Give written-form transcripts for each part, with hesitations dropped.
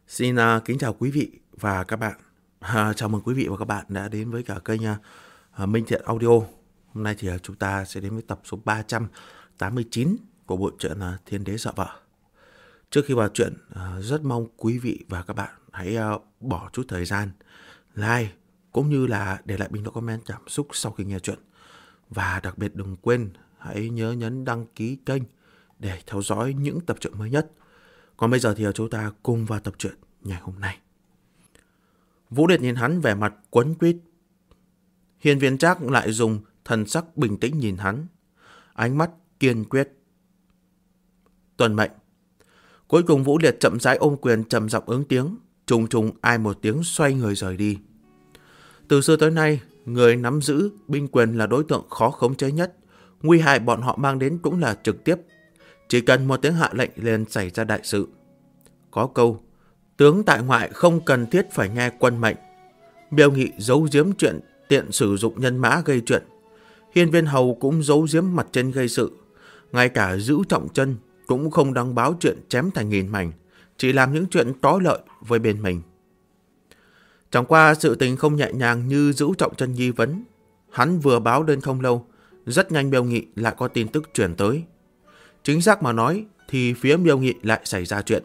Xin kính chào quý vị và các bạn. Chào mừng quý vị và các bạn đã đến với cả kênh Minh Thiện Audio. Hôm nay thì chúng ta sẽ đến với tập số 389 của bộ truyện Thiên Đế Sợ Vợ. Trước khi vào truyện, rất mong quý vị và các bạn hãy bỏ chút thời gian like cũng như là để lại bình luận comment cảm xúc sau khi nghe truyện. Và đặc biệt đừng quên hãy nhớ nhấn đăng ký kênh để theo dõi những tập truyện mới nhất. Còn bây giờ thì chúng ta cùng vào tập truyện ngày hôm nay. Vũ Điệt nhìn hắn vẻ mặt quấn quýt. Hiên Viên Trác lại dùng thần sắc bình tĩnh nhìn hắn, ánh mắt kiên quyết. Tuân mệnh. Cuối cùng Vũ Điệt chậm rãi ôm quyền trầm giọng ứng tiếng, trùng trùng ai một tiếng xoay người rời đi. Từ xưa tới nay, người nắm giữ binh quyền là đối tượng khó khống chế nhất. Nguy hại bọn họ mang đến cũng là trực tiếp. Chỉ cần một tiếng hạ lệnh liền xảy ra đại sự. Có câu, tướng tại ngoại không cần thiết phải nghe quân mệnh. Miêu Nghị giấu giếm chuyện tiện sử dụng nhân mã gây chuyện. Hiên Viên Hầu cũng giấu giếm mặt trên gây sự. Ngay cả Giữ Trọng Chân cũng không đăng báo chuyện chém thành nghìn mảnh, chỉ làm những chuyện có lợi với bên mình. Chẳng qua sự tình không nhẹ nhàng như Giữ Trọng Chân nghi vấn. Hắn vừa báo lên không lâu, rất nhanh Miêu Nghị lại có tin tức truyền tới. Chính xác mà nói thì phía Miêu Nghị lại xảy ra chuyện.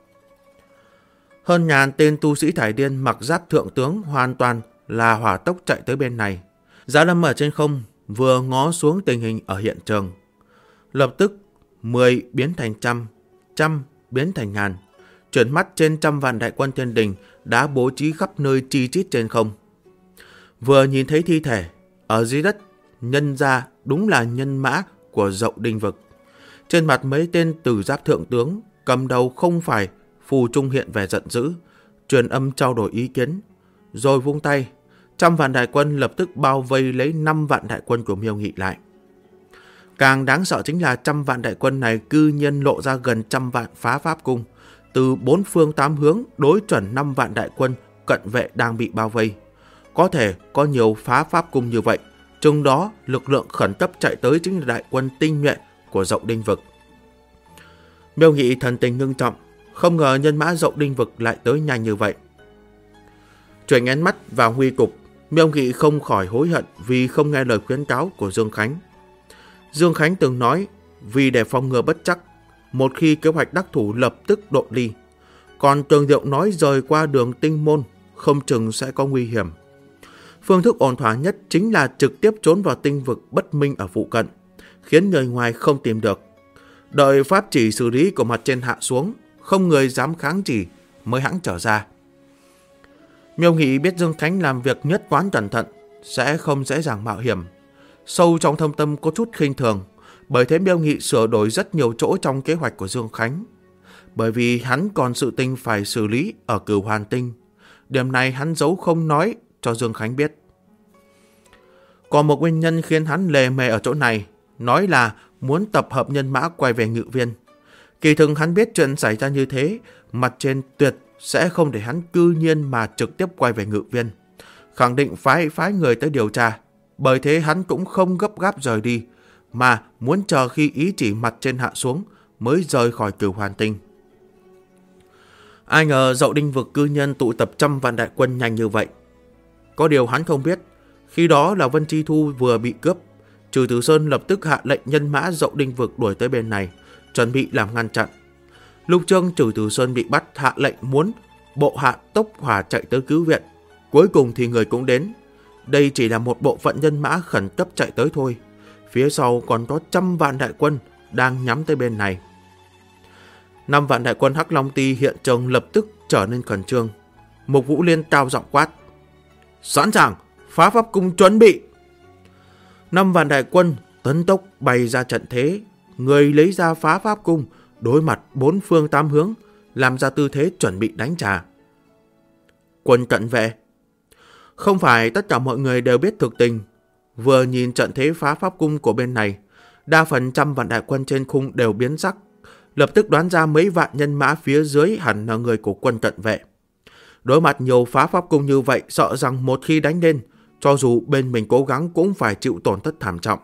Hơn ngàn tên tu sĩ thải điên mặc giáp thượng tướng hoàn toàn là hỏa tốc chạy tới bên này. Giá Lâm ở trên không vừa ngó xuống tình hình ở hiện trường. Lập tức 10 biến thành trăm, trăm biến thành ngàn. Chuyển mắt trên trăm vạn đại quân thiên đình đã bố trí khắp nơi chi chít trên không. Vừa nhìn thấy thi thể, ở dưới đất nhân ra đúng là nhân mã của Dậu Đinh Vực. Trên mặt mấy tên tử giáp thượng tướng cầm đầu không phải Phù Trung hiện vẻ giận dữ, truyền âm trao đổi ý kiến, rồi vung tay, trăm vạn đại quân lập tức bao vây lấy 5 vạn đại quân của Miêu Nghị lại. Càng đáng sợ chính là trăm vạn đại quân này cư nhiên lộ ra gần trăm vạn phá pháp cung, từ 4 phương 8 hướng đối chuẩn 5 vạn đại quân cận vệ đang bị bao vây. Có thể có nhiều phá pháp cung như vậy, trong đó lực lượng khẩn cấp chạy tới chính là đại quân tinh nhuệ của Dậu Đinh Vực. Miêu Nghị thần tình ngưng trọng, không ngờ nhân mã Dậu Đinh Vực lại tới nhanh như vậy. Chuyển ánh mắt vào huy cục, Miêu Nghị không khỏi hối hận vì không nghe lời khuyến cáo của Dương Khánh. Dương Khánh từng nói, vì để phòng ngừa bất chắc, một khi kế hoạch đắc thủ lập tức độ ly. Còn Tường Diệu nói rời qua đường Tinh Môn, không chừng sẽ có nguy hiểm. Phương thức ổn thỏa nhất chính là trực tiếp trốn vào tinh vực bất minh ở phụ cận, khiến người ngoài không tìm được. Đợi pháp chỉ xử lý của mặt trên hạ xuống, không người dám kháng chỉ mới hãng trở ra. Miêu Nghị biết Dương Khánh làm việc nhất quán cẩn thận, sẽ không dễ dàng mạo hiểm. Sâu trong thâm tâm có chút khinh thường, bởi thế Miêu Nghị sửa đổi rất nhiều chỗ trong kế hoạch của Dương Khánh. Bởi vì hắn còn sự tình phải xử lý ở Cửu Hoàn Tinh. Điểm này hắn giấu không nói cho Dương Khánh biết. Còn một nguyên nhân khiến hắn lề mề ở chỗ này, nói là muốn tập hợp nhân mã quay về Ngự Viên. Kỳ thực hắn biết chuyện xảy ra như thế, mặt trên tuyệt sẽ không để hắn cư nhiên mà trực tiếp quay về Ngự Viên. Khẳng định phái người tới điều tra, bởi thế hắn cũng không gấp gáp rời đi, mà muốn chờ khi ý chỉ mặt trên hạ xuống mới rời khỏi Cửu Hoàn Tinh. Ai ngờ Dậu Đinh Vực cư nhân tụ tập trăm vạn đại quân nhanh như vậy. Có điều hắn không biết, khi đó là Vân Chi Thu vừa bị cướp, Trừ Tử Sơn lập tức hạ lệnh nhân mã Dậu Đinh Vực đuổi tới bên này, chuẩn bị làm ngăn chặn. Lúc trước Trừ Tử Sơn bị bắt, hạ lệnh muốn bộ hạ tốc hỏa chạy tới cứu viện. Cuối cùng thì người cũng đến. Đây chỉ là một bộ phận nhân mã khẩn cấp chạy tới thôi. Phía sau còn có trăm vạn đại quân đang nhắm tới bên này. 5 vạn đại quân Hắc Long Ti hiện trường lập tức trở nên khẩn trương. Mục Vũ Liên cao giọng quát: sẵn sàng, phá pháp cung chuẩn bị. 5 vạn đại quân tấn tốc bày ra trận thế, người lấy ra phá pháp cung, đối mặt 4 phương 8 hướng, làm ra tư thế chuẩn bị đánh trả. Quân cận vệ. Không phải tất cả mọi người đều biết thực tình. Vừa nhìn trận thế phá pháp cung của bên này, đa phần trăm vạn đại quân trên khung đều biến sắc, lập tức đoán ra mấy vạn nhân mã phía dưới hẳn là người của quân cận vệ. Đối mặt nhiều phá pháp cung như vậy, sợ rằng một khi đánh lên, cho dù bên mình cố gắng cũng phải chịu tổn thất thảm trọng.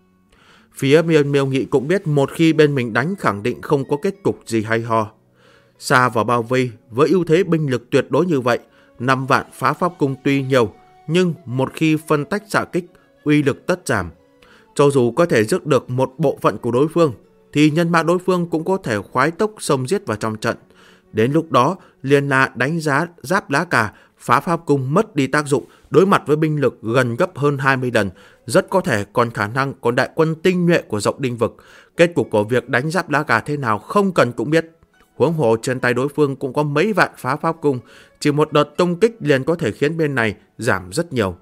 Phía Miêu Nghị cũng biết một khi bên mình đánh khẳng định không có kết cục gì hay ho. Xa vào bao vây với ưu thế binh lực tuyệt đối như vậy, 5 vạn phá pháp cung tuy nhiều, nhưng một khi phân tách xạ kích, uy lực tất giảm. Cho dù có thể rước được một bộ phận của đối phương, thì nhân mã đối phương cũng có thể khoái tốc xông giết vào trong trận. Đến lúc đó, liền là đánh giá giáp lá cà, phá pháp cung mất đi tác dụng, đối mặt với binh lực gần gấp hơn 20 lần, rất có thể còn khả năng còn đại quân tinh nhuệ của Dậu Đinh Vực. Kết cục của việc đánh giáp lá cà thế nào không cần cũng biết. Huống hồ trên tay đối phương cũng có mấy vạn phá pháp cung, chỉ một đợt công kích liền có thể khiến bên này giảm rất nhiều.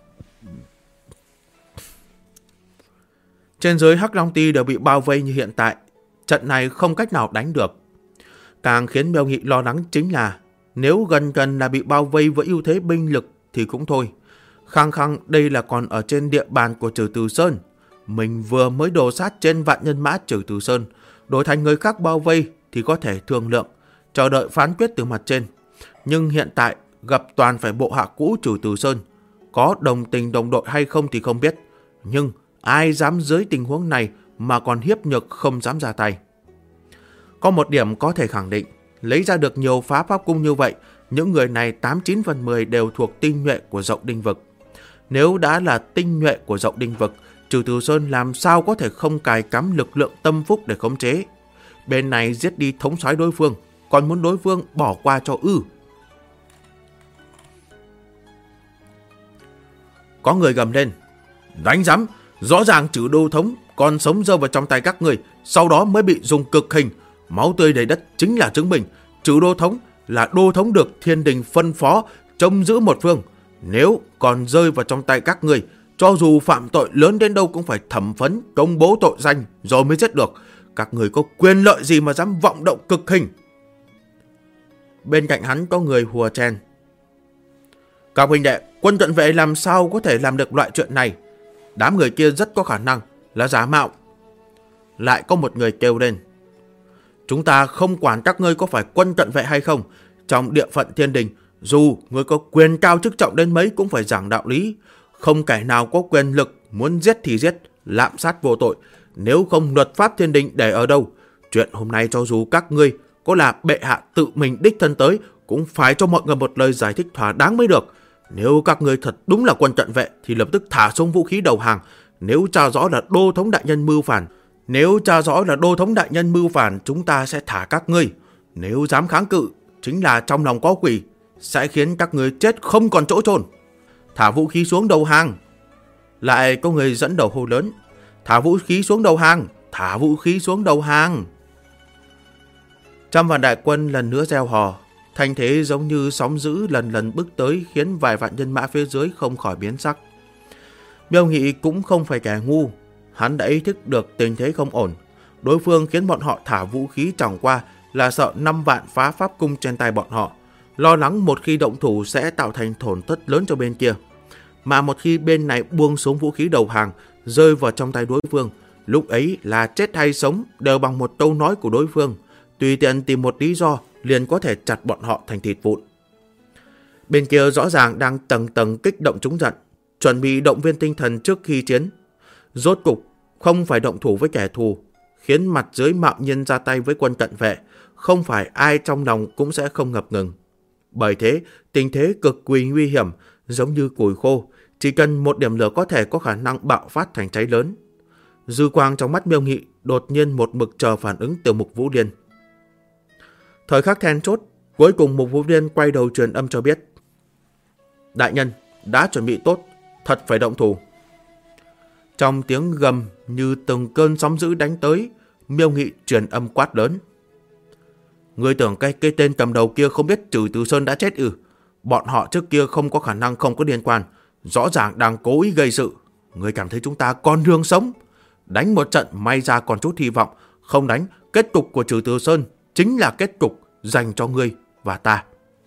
Trên dưới Hắc Long Ti đều bị bao vây như hiện tại, trận này không cách nào đánh được. Càng khiến Miêu Nghị lo lắng chính là nếu gần gần là bị bao vây với ưu thế binh lực thì cũng thôi. Khăng khăng đây là còn ở trên địa bàn của Trừ Từ Sơn. Mình vừa mới đổ sát trên vạn nhân mã Trừ Từ Sơn, đổi thành người khác bao vây thì có thể thương lượng, chờ đợi phán quyết từ mặt trên. Nhưng hiện tại gặp toàn phải bộ hạ cũ Trừ Từ Sơn, có đồng tình đồng đội hay không thì không biết. Nhưng ai dám dưới tình huống này mà còn hiếp nhược không dám ra tay. Có một điểm có thể khẳng định, lấy ra được nhiều phá pháp cung như vậy, những người này 89 phần 10 đều thuộc tinh nhuệ của Dậu Đinh Vực. Nếu đã là tinh nhuệ của Dậu Đinh Vực, Trừ Từ Sơn làm sao có thể không cài cắm lực lượng tâm phúc để khống chế. Bên này giết đi thống soái đối phương, còn muốn đối phương bỏ qua cho ư? Có người gầm lên, đánh rắm, rõ ràng Trừ Đô Thống còn sống rơi vào trong tay các người, sau đó mới bị dùng cực hình. Máu tươi đầy đất chính là chứng minh Trừ Đô Thống là đô thống được thiên đình phân phó trông giữ một phương. Nếu còn rơi vào trong tay các người, cho dù phạm tội lớn đến đâu cũng phải thẩm vấn, công bố tội danh rồi mới giết được. Các người có quyền lợi gì mà dám vọng động cực hình? Bên cạnh hắn có người hùa chen. Các huynh đệ, quân cận vệ làm sao có thể làm được loại chuyện này? Đám người kia rất có khả năng là giả mạo. Lại có một người kêu lên. Chúng ta không quản các ngươi có phải quân cận vệ hay không. Trong địa phận thiên đình, dù ngươi có quyền cao chức trọng đến mấy cũng phải giảng đạo lý. Không kẻ nào có quyền lực muốn giết thì giết, lạm sát vô tội. Nếu không luật pháp thiên đình để ở đâu? Chuyện hôm nay cho dù các ngươi có là bệ hạ tự mình đích thân tới, cũng phải cho mọi người một lời giải thích thỏa đáng mới được. Nếu các ngươi thật đúng là quân cận vệ thì lập tức thả xuống vũ khí đầu hàng. Nếu tra rõ là đô thống đại nhân mưu phản, chúng ta sẽ thả các ngươi. Nếu dám kháng cự, chính là trong lòng có quỷ, sẽ khiến các ngươi chết không còn chỗ chôn. Thả vũ khí xuống đầu hàng. Lại có người dẫn đầu hô lớn. Thả vũ khí xuống đầu hàng, thả vũ khí xuống đầu hàng. Trăm vạn đại quân lần nữa reo hò, thanh thế giống như sóng dữ lần lần bước tới, khiến vài vạn nhân mã phía dưới không khỏi biến sắc. Miêu Nghị cũng không phải kẻ ngu, hắn đã ý thức được tình thế không ổn. Đối phương khiến bọn họ thả vũ khí chẳng qua là sợ 5 vạn phá pháp cung trên tay bọn họ, lo lắng một khi động thủ sẽ tạo thành tổn thất lớn cho bên kia. Mà một khi bên này buông xuống vũ khí đầu hàng, rơi vào trong tay đối phương, lúc ấy là chết hay sống đều bằng một câu nói của đối phương. Tùy tiện tìm một lý do liền có thể chặt bọn họ thành thịt vụn. Bên kia rõ ràng đang tầng tầng kích động trúng giận, chuẩn bị động viên tinh thần trước khi chiến. Rốt cục không phải động thủ với kẻ thù, khiến mặt dưới mạo nhiên ra tay với quân cận vệ, không phải ai trong lòng cũng sẽ không ngập ngừng. Bởi thế, tình thế cực kỳ nguy hiểm, giống như củi khô, chỉ cần một điểm lửa có thể có khả năng bạo phát thành cháy lớn. Dư quang trong mắt Miêu Nghị đột nhiên một mực chờ phản ứng từ Mục Vũ Liên. Thời khắc then chốt, cuối cùng Mục Vũ Liên quay đầu truyền âm cho biết. Đại nhân, đã chuẩn bị tốt, thật phải động thủ. Trong tiếng gầm như từng cơn sóng dữ đánh tới, Miêu Nghị truyền âm quát lớn. Ngươi tưởng cái tên cầm đầu kia không biết Trừ Từ Sơn đã chết ư? Bọn họ trước kia không có khả năng không có liên quan, rõ ràng đang cố ý gây sự. Ngươi cảm thấy chúng ta còn đường sống? Đánh một trận may ra còn chút hy vọng, không đánh, kết cục của Trừ Từ Sơn chính là kết cục dành cho ngươi và ta.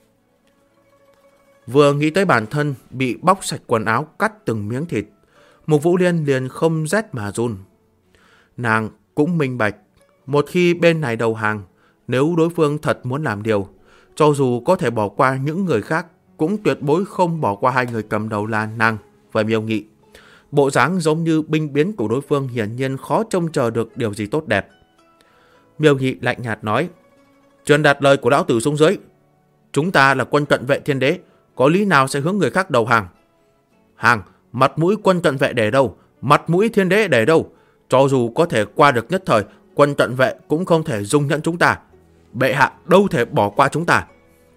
Vừa nghĩ tới bản thân bị bóc sạch quần áo, cắt từng miếng thịt, Mục Vũ Liên liền không rét mà run. Nàng cũng minh bạch, một khi bên này đầu hàng, nếu đối phương thật muốn làm điều, cho dù có thể bỏ qua những người khác, cũng tuyệt đối không bỏ qua hai người cầm đầu là nàng và Miêu Nghị. Bộ dáng giống như binh biến của đối phương hiển nhiên khó trông chờ được điều gì tốt đẹp. Miêu Nghị lạnh nhạt nói. Truyền đạt lời của lão tử xuống dưới. Chúng ta là quân cận vệ thiên đế, có lý nào sẽ hướng người khác đầu hàng? Mặt mũi quân cận vệ để đâu? Mặt mũi thiên đế để đâu? Cho dù có thể qua được nhất thời, quân cận vệ cũng không thể dung nhẫn chúng ta. Bệ hạ đâu thể bỏ qua chúng ta.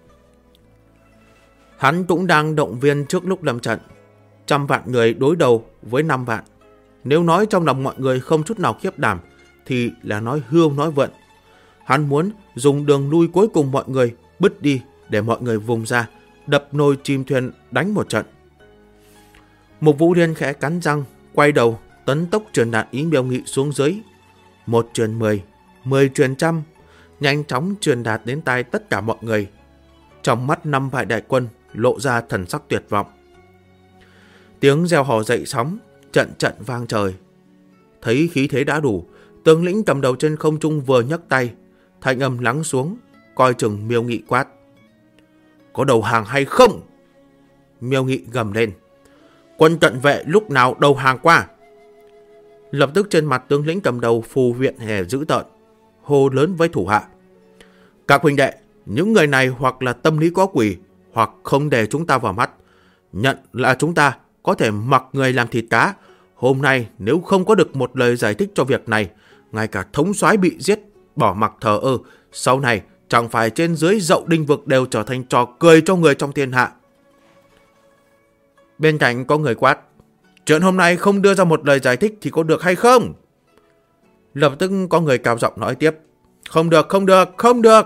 Hắn cũng đang động viên trước lúc lâm trận. 100 vạn người đối đầu với 5 vạn. Nếu nói trong lòng mọi người không chút nào khiếp đảm, thì là nói hưu nói vượn. Hắn muốn dùng đường lui cuối cùng mọi người bứt đi để mọi người vùng ra, đập nồi chìm thuyền đánh một trận. Mục Vũ Liên khẽ cắn răng, quay đầu, tấn tốc truyền đạt ý Miêu Nghị xuống dưới. 1 truyền 10, 10 truyền 100, nhanh chóng truyền đạt đến tai tất cả mọi người. Trong mắt 5 vạn đại quân lộ ra thần sắc tuyệt vọng. Tiếng reo hò dậy sóng, trận trận vang trời. Thấy khí thế đã đủ, tướng lĩnh cầm đầu trên không trung vừa nhấc tay, thanh âm lắng xuống, coi chừng Miêu Nghị quát: có đầu hàng hay không? Miêu Nghị gầm lên: quân cận vệ lúc nào đầu hàng qua? Lập tức trên mặt tướng lĩnh cầm đầu phù viện hề dữ tợn, hô lớn với thủ hạ: các huynh đệ, những người này hoặc là tâm lý có quỷ, hoặc không để chúng ta vào mắt, nhận là chúng ta có thể mặc người làm thịt cá. Hôm nay nếu không có được một lời giải thích cho việc này, ngay cả thống soái bị giết bỏ mặc thờ ơ, sau này chẳng phải trên dưới Dậu Đinh vực đều trở thành trò cười cho người trong thiên hạ. Bên cạnh có người quát: chuyện hôm nay không đưa ra một lời giải thích thì có được hay không? Lập tức có người cao giọng nói tiếp: không được, không được, không được.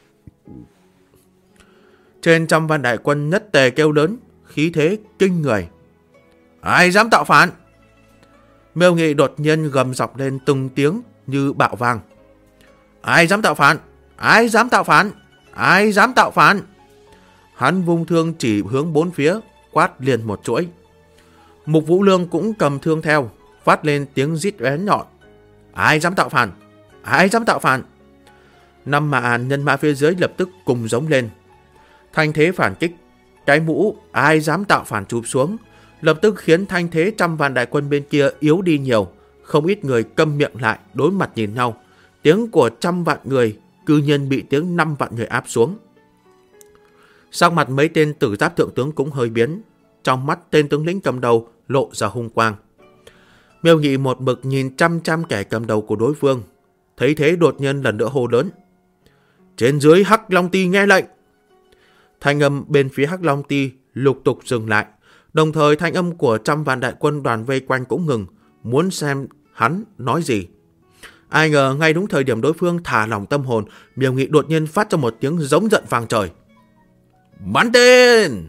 Trên 100 vạn đại quân nhất tề kêu lớn, khí thế kinh người: ai dám tạo phản? Miêu Nghị đột nhiên gầm giọng lên từng tiếng như bạo vang: ai dám tạo phản? Ai dám tạo phản? Ai dám tạo phản? Hắn vung thương chỉ hướng bốn phía, quát liền một chuỗi. Mục Vũ Lương cũng cầm thương theo, phát lên tiếng rít bén nhọn: ai dám tạo phản? Ai dám tạo phản? 5 mã nhân mã phía dưới lập tức cùng giống lên. Thanh thế phản kích, cái mũ ai dám tạo phản chụp xuống, lập tức khiến thanh thế 100 vạn đại quân bên kia yếu đi nhiều. Không ít người câm miệng lại, đối mặt nhìn nhau. Tiếng của 100 vạn người cư nhiên bị tiếng 5 vạn người áp xuống. Sắc mặt mấy tên tử giáp thượng tướng cũng hơi biến, trong mắt tên tướng lĩnh cầm đầu lộ ra hung quang. Miêu Nghị một mực nhìn chăm chăm kẻ cầm đầu của đối phương, thấy thế đột nhiên lần nữa hô lớn: trên dưới Hắc Long Ty nghe lệnh! Thanh âm bên phía Hắc Long Ty lục tục dừng lại, đồng thời thanh âm của 100 vạn đại quân đoàn vây quanh cũng ngừng, muốn xem hắn nói gì. Ai ngờ ngay đúng thời điểm đối phương thả lỏng tâm hồn, Miêu Nghị đột nhiên phát ra một tiếng giống giận vang trời: bắn tên!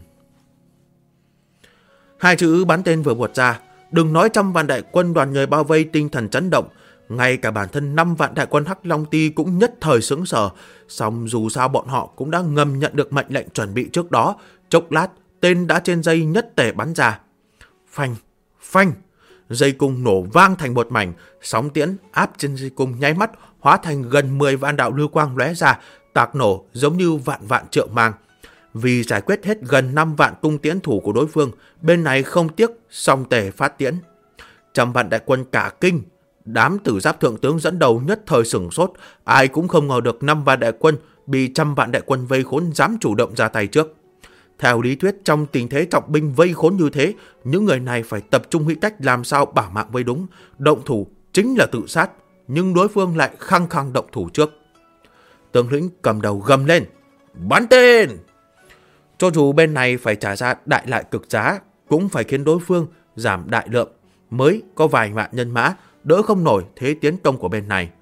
Hai chữ bắn tên vừa buột ra, đừng nói 100 vạn đại quân đoàn người bao vây tinh thần chấn động, ngay cả bản thân 5 vạn đại quân Hắc Long Ty cũng nhất thời sững sờ. Song dù sao bọn họ cũng đã ngầm nhận được mệnh lệnh chuẩn bị trước đó, chốc lát tên đã trên dây nhất tề bắn ra. Phanh, phanh, dây cung nổ vang thành một mảnh, sóng tiễn áp trên dây cung nháy mắt hóa thành gần 10 vạn đạo lưu quang lóe ra, tạc nổ giống như vạn vạn trượng mang. Vì giải quyết hết gần 5 vạn cung tiễn thủ của đối phương, bên này không tiếc song tề phát tiễn. 100 vạn đại quân cả kinh, đám tử giáp thượng tướng dẫn đầu nhất thời sửng sốt, ai cũng không ngờ được 5 vạn đại quân bị 100 vạn đại quân vây khốn dám chủ động ra tay trước. Theo lý thuyết, trong tình thế trọng binh vây khốn như thế, những người này phải tập trung nghĩ cách làm sao bảo mạng với đúng, động thủ chính là tự sát, nhưng đối phương lại khăng khăng động thủ trước. Tướng lĩnh cầm đầu gầm lên: bắn tên! Cho dù bên này phải trả ra đại lại cực giá, cũng phải khiến đối phương giảm đại lượng, mới có vài vạn nhân mã đỡ không nổi thế tiến công của bên này.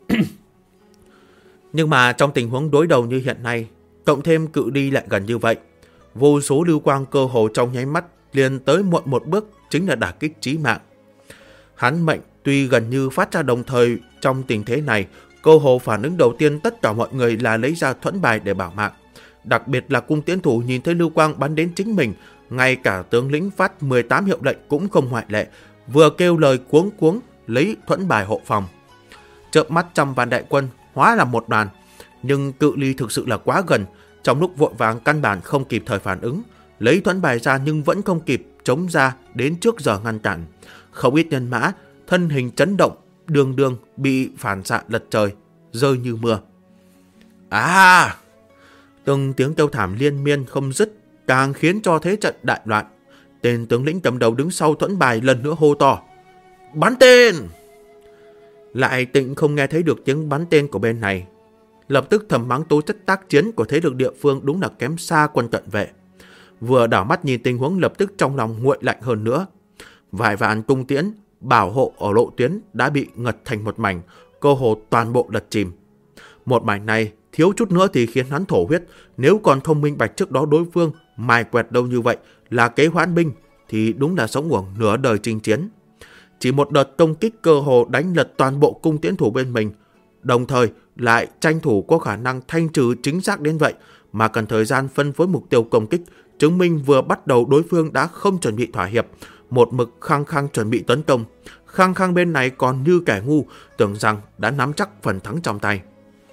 Nhưng mà trong tình huống đối đầu như hiện nay, cộng thêm cự ly lại gần như vậy, vô số lưu quang cơ hồ trong nháy mắt liền tới muộn một bước, chính là đả kích chí mạng. Hắn mệnh tuy gần như phát ra đồng thời, trong tình thế này, cơ hồ phản ứng đầu tiên tất cả mọi người là lấy ra thuẫn bài để bảo mạng. Đặc biệt là cung tiễn thủ nhìn thấy lưu quang bắn đến chính mình, ngay cả tướng lĩnh phát 18 hiệu lệnh cũng không ngoại lệ, vừa kêu lời cuống cuống lấy thuẫn bài hộ phòng. Chớp mắt 100 vạn đại quân hóa là một đoàn, nhưng cự ly thực sự là quá gần, trong lúc vội vàng căn bản không kịp thời phản ứng, lấy thuẫn bài ra nhưng vẫn không kịp chống ra đến trước giờ ngăn cản. Không ít nhân mã thân hình chấn động, đường đường bị phản xạ lật trời, rơi như mưa. À! Từng tiếng kêu thảm liên miên không dứt, càng khiến cho thế trận đại loạn. Tên tướng lĩnh cầm đầu đứng sau thuẫn bài lần nữa hô to: Bắn tên! Lại Tịnh không nghe thấy được tiếng bắn tên của bên này. Lập tức thầm mắng tố chất tác chiến của thế lực địa phương đúng là kém xa quân cận vệ. Vừa đảo mắt nhìn tình huống, lập tức trong lòng nguội lạnh hơn nữa. Vài vạn cung tiễn bảo hộ ở lộ tuyến đã bị ngật thành một mảnh, cơ hồ toàn bộ lật chìm. Một mảnh này thiếu chút nữa thì khiến hắn thổ huyết. Nếu còn không minh bạch trước đó đối phương mài quẹt đâu như vậy là kế hoãn binh, thì đúng là sống uổng nửa đời chinh chiến. Chỉ một đợt công kích cơ hồ đánh lật toàn bộ cung tiễn thủ bên mình, đồng thời lại tranh thủ có khả năng thanh trừ chính xác đến vậy, mà cần thời gian phân phối mục tiêu công kích, chứng minh vừa bắt đầu đối phương đã không chuẩn bị thỏa hiệp, một mực khăng khăng chuẩn bị tấn công. Khăng khăng bên này còn như kẻ ngu, tưởng rằng đã nắm chắc phần thắng trong tay.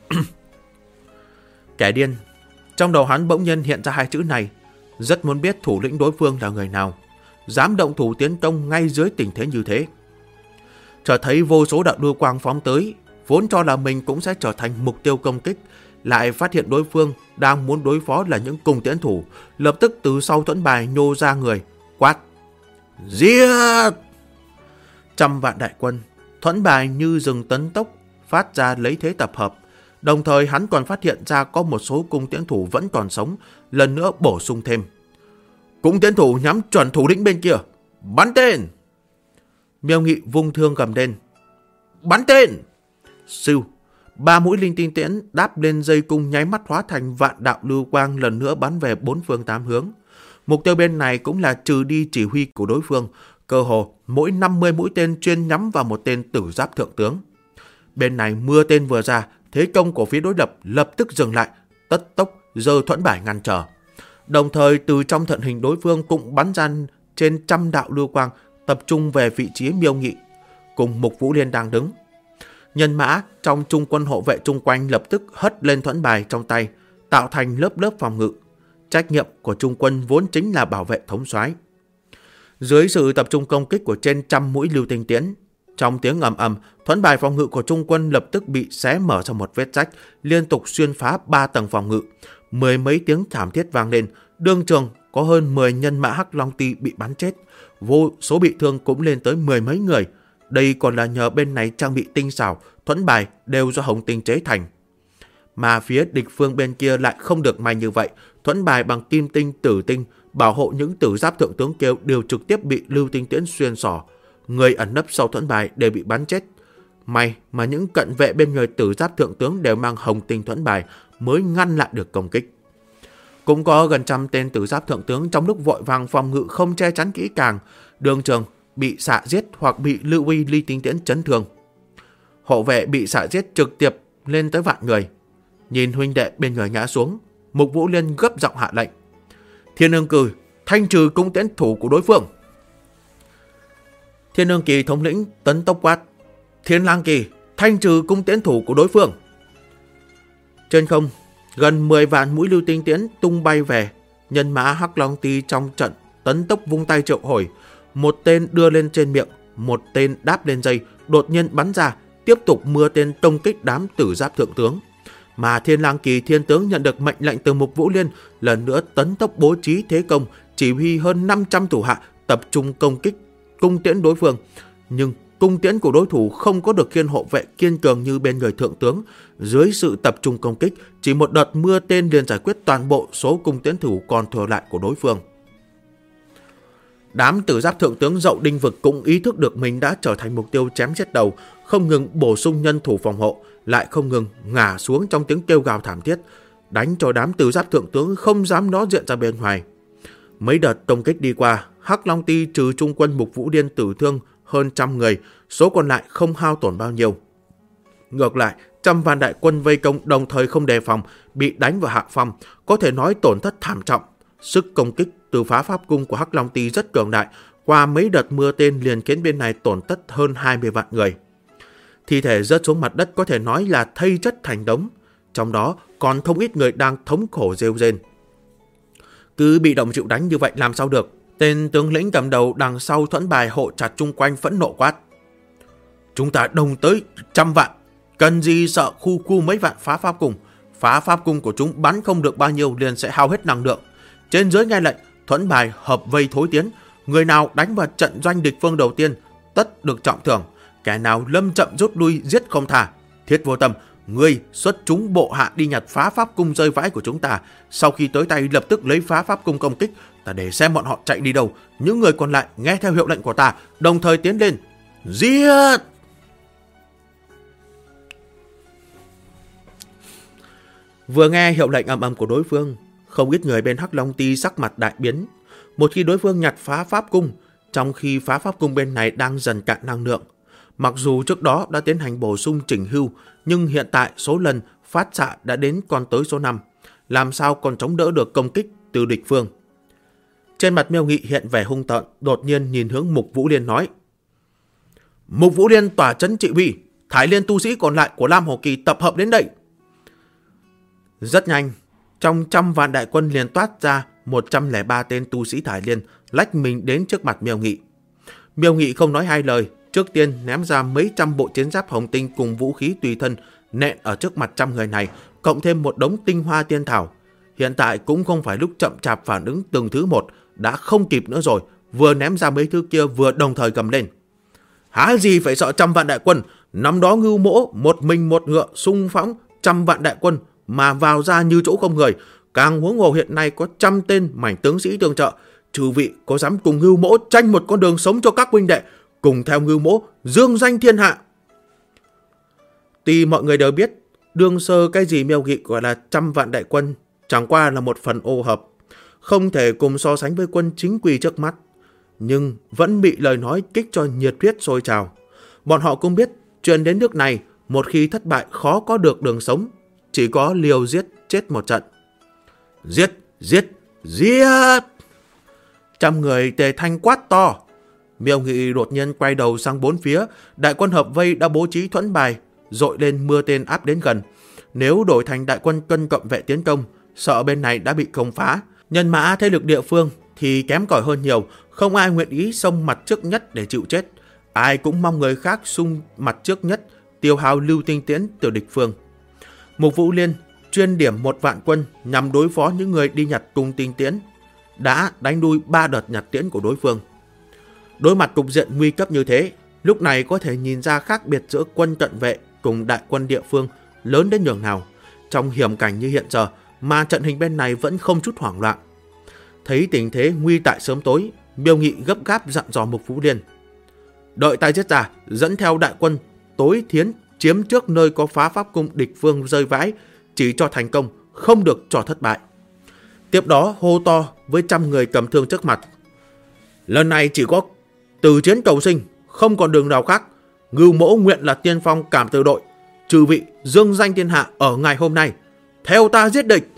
Kẻ điên. Trong đầu hắn bỗng nhiên hiện ra hai chữ này. Rất muốn biết thủ lĩnh đối phương là người nào, dám động thủ tiến công ngay dưới tình thế như thế. Chờ thấy vô số đạo lưu quang phóng tới, vốn cho là mình cũng sẽ trở thành mục tiêu công kích, lại phát hiện đối phương đang muốn đối phó là những cung tiễn thủ, lập tức từ sau thuẫn bài nhô ra người, quát: Giết! Trăm vạn đại quân, thuẫn bài như rừng tấn tốc, phát ra lấy thế tập hợp. Đồng thời hắn còn phát hiện ra có một số cung tiễn thủ vẫn còn sống, lần nữa bổ sung thêm: Cung tiễn thủ nhắm chuẩn thủ lĩnh bên kia, bắn tên! Miêu Nghị vung thương gầm lên: Bắn tên! Sưu, 3 mũi linh tinh tiễn đáp lên dây cung, nháy mắt hóa thành vạn đạo lưu quang, lần nữa bắn về 4 phương 8 hướng. Mục tiêu bên này cũng là trừ đi chỉ huy của đối phương, cơ hồ mỗi 50 mũi tên chuyên nhắm vào một tên tử giáp thượng tướng. Bên này mưa tên vừa ra, thế công của phía đối lập tức dừng lại, tất tốc giơ thuẫn bài ngăn trở. Đồng thời từ trong trận hình đối phương cũng bắn ra trên trăm đạo lưu quang, tập trung về vị trí Miêu Nghị cùng Mục Vũ Liên đang đứng. Nhân mã trong trung quân hộ vệ chung quanh lập tức hất lên thuẫn bài trong tay, tạo thành lớp lớp phòng ngự. Trách nhiệm của trung quân vốn chính là bảo vệ thống soái. Dưới sự tập trung công kích của trên trăm mũi lưu tinh tiễn, trong tiếng ầm ầm, thuẫn bài phòng ngự của trung quân lập tức bị xé mở ra một vết rách, liên tục xuyên phá 3 tầng phòng ngự. Mười mấy tiếng thảm thiết vang lên, đương trường có hơn 10 nhân mã Hắc Long Ti bị bắn chết, vô số bị thương cũng lên tới 10 mấy người. Đây còn là nhờ bên này trang bị tinh xảo, thuẫn bài đều do Hồng Tinh chế thành. Mà phía địch phương bên kia lại không được may như vậy, thuẫn bài bằng kim tinh, tử tinh bảo hộ những tử giáp thượng tướng kêu đều trực tiếp bị lưu tinh tiễn xuyên xỏ. Người ẩn nấp sau thuẫn bài đều bị bắn chết. May mà những cận vệ bên người tử giáp thượng tướng đều mang Hồng Tinh thuẫn bài mới ngăn lại được công kích. Cũng có gần trăm tên tử giáp thượng tướng trong lúc vội vàng phòng ngự không che chắn kỹ càng, đường trường bị xạ giết hoặc bị lưu uy ly tinh tiễn chấn thương. Hộ vệ bị xạ giết trực tiếp lên tới vạn người. Nhìn huynh đệ bên người ngã xuống, Mục Vũ Liên gấp giọng hạ lệnh: Thiên Ương Cừ thanh trừ cung tiễn thủ của đối phương. Thiên Ương Kỳ thống lĩnh tấn tốc quát: Thiên Lang Kỳ thanh trừ cung tiễn thủ của đối phương. Trên không, gần 10 vạn mũi lưu tinh tiễn tung bay về. Nhân mã Hắc Long Ti trong trận tấn tốc vung tay triệu hồi, một tên đưa lên trên miệng, một tên đáp lên dây, đột nhiên bắn ra, tiếp tục mưa tên công kích đám tử giáp thượng tướng. Mà Thiên Lang Kỳ thiên tướng nhận được mệnh lệnh từ Mục Vũ Liên, lần nữa tấn tốc bố trí thế công, chỉ huy hơn 500 thủ hạ tập trung công kích cung tiễn đối phương. Nhưng cung tiễn của đối thủ không có được khiên hộ vệ kiên cường như bên người thượng tướng. Dưới sự tập trung công kích, chỉ một đợt mưa tên liền giải quyết toàn bộ số cung tiễn thủ còn thừa lại của đối phương. Đám tử giáp thượng tướng Dậu Đinh Vực cũng ý thức được mình đã trở thành mục tiêu chém chết đầu, không ngừng bổ sung nhân thủ phòng hộ, lại không ngừng ngã xuống trong tiếng kêu gào thảm thiết, đánh cho đám tử giáp thượng tướng không dám nó diện ra bên ngoài. Mấy đợt công kích đi qua, Hắc Long Ti trừ trung quân Mục Vũ Liên tử thương hơn 100 người, số còn lại không hao tổn bao nhiêu. Ngược lại, trăm vạn đại quân vây công đồng thời không đề phòng, bị đánh vào hạ phong, có thể nói tổn thất thảm trọng. Sức công kích từ phá pháp cung của Hắc Long Ti rất cường đại, qua mấy đợt mưa tên liền khiến bên này tổn thất hơn 20 vạn người. Thi thể rớt xuống mặt đất có thể nói là thây chất thành đống, trong đó còn không ít người đang thống khổ rêu rên. Cứ bị động chịu đánh như vậy làm sao được? Tên tướng lĩnh cầm đầu đằng sau thuẫn bài hộ chặt chung quanh phẫn nộ quát: Chúng ta đông tới 100 vạn, cần gì sợ khu mấy vạn phá pháp cùng, phá pháp cung của chúng bắn không được bao nhiêu liền sẽ hao hết năng lượng. Trên dưới nghe lệnh, thuẫn bài hợp vây thối tiến. Người nào đánh vào trận doanh địch phương đầu tiên tất được trọng thưởng. Kẻ nào lâm chậm rút lui giết không tha. Thiết Vô Tâm, ngươi xuất chúng bộ hạ đi nhặt phá pháp cung rơi vãi của chúng ta. Sau khi tới tay lập tức lấy phá pháp cung công kích. Ta để xem bọn họ chạy đi đâu. Những người còn lại nghe theo hiệu lệnh của ta, đồng thời tiến lên. Giết! Vừa nghe hiệu lệnh ầm ầm của đối phương, không ít người bên Hắc Long Ti sắc mặt đại biến. Một khi đối phương nhặt phá pháp cung, trong khi phá pháp cung bên này đang dần cạn năng lượng. Mặc dù trước đó đã tiến hành bổ sung chỉnh hưu, nhưng hiện tại số lần phát xạ đã đến còn tới số 5. Làm sao còn chống đỡ được công kích từ địch phương? Trên mặt Miêu Nghị hiện vẻ hung tợn, đột nhiên nhìn hướng Mục Vũ Liên nói: Mục Vũ Liên tỏa trấn trị uy, Thái Liên tu sĩ còn lại của Lam Hồ Kỳ tập hợp đến đây. Rất nhanh, trong 100 vạn đại quân liền toát ra 103 tên tu sĩ Thái Liên lách mình đến trước mặt Miêu Nghị. Miêu Nghị không nói hai lời, trước tiên ném ra mấy trăm bộ chiến giáp hồng tinh cùng vũ khí tùy thân nện ở trước mặt trăm người này, cộng thêm một đống tinh hoa tiên thảo. Hiện tại cũng không phải lúc chậm chạp phản ứng từng thứ một, đã không kịp nữa rồi, vừa ném ra mấy thứ kia vừa đồng thời cầm lên. Há gì phải sợ 100 vạn đại quân, năm đó Ngưu Mỗ một mình một ngựa xung phóng 100 vạn đại quân mà vào ra như chỗ không người, càng huống hồ hiện nay có 100 tên mảnh tướng sĩ tương trợ. Chư vị có dám cùng Ngưu Mỗ tranh một con đường sống cho các huynh đệ, cùng theo Ngưu Mỗ dương danh thiên hạ? Tuy mọi người đều biết đương sơ cái gì Miêu Nghị gọi là 100 vạn đại quân chẳng qua là một phần ô hợp, không thể cùng so sánh với quân chính quy trước mắt, nhưng vẫn bị lời nói kích cho nhiệt huyết sôi trào. Bọn họ cũng biết chuyện đến nước này, một khi thất bại khó có được đường sống, chỉ có liều giết chết một trận. Giết, giết, giết! 100 người tề thanh quát to. Miêu Nghị đột nhiên quay đầu sang bốn phía, đại quân hợp vây đã bố trí thuẫn bài, dội lên mưa tên áp đến gần. Nếu đổi thành đại quân cân cộng vệ tiến công, sợ bên này đã bị công phá. Nhân mã thế lực địa phương thì kém cỏi hơn nhiều, không ai nguyện ý xông mặt trước nhất để chịu chết. Ai cũng mong người khác xung mặt trước nhất, tiêu hao lưu tinh tiễn từ địch phương. Mục Vũ Liên chuyên điểm 1 vạn quân nhằm đối phó những người đi nhặt cung tinh tiễn, đã đánh đuôi 3 đợt nhặt tiễn của đối phương. Đối mặt cục diện nguy cấp như thế, lúc này có thể nhìn ra khác biệt giữa quân cận vệ cùng đại quân địa phương lớn đến nhường nào. Trong hiểm cảnh như hiện giờ mà trận hình bên này vẫn không chút hoảng loạn. Thấy tình thế nguy tại sớm tối, Miêu Nghị gấp gáp dặn dò Mục Vũ Liên: đợi ta giết ra, dẫn theo đại quân tối thiến chiếm trước nơi có phá pháp cung địch phương rơi vãi, chỉ cho thành công, không được cho thất bại. Tiếp đó hô to với 100 người cầm thương trước mặt: lần này chỉ có từ chiến cầu sinh, không còn đường nào khác. Ngưu Mỗ nguyện là tiên phong cảm từ đội, trừ vị dương danh thiên hạ ở ngày hôm nay. Theo ta giết địch!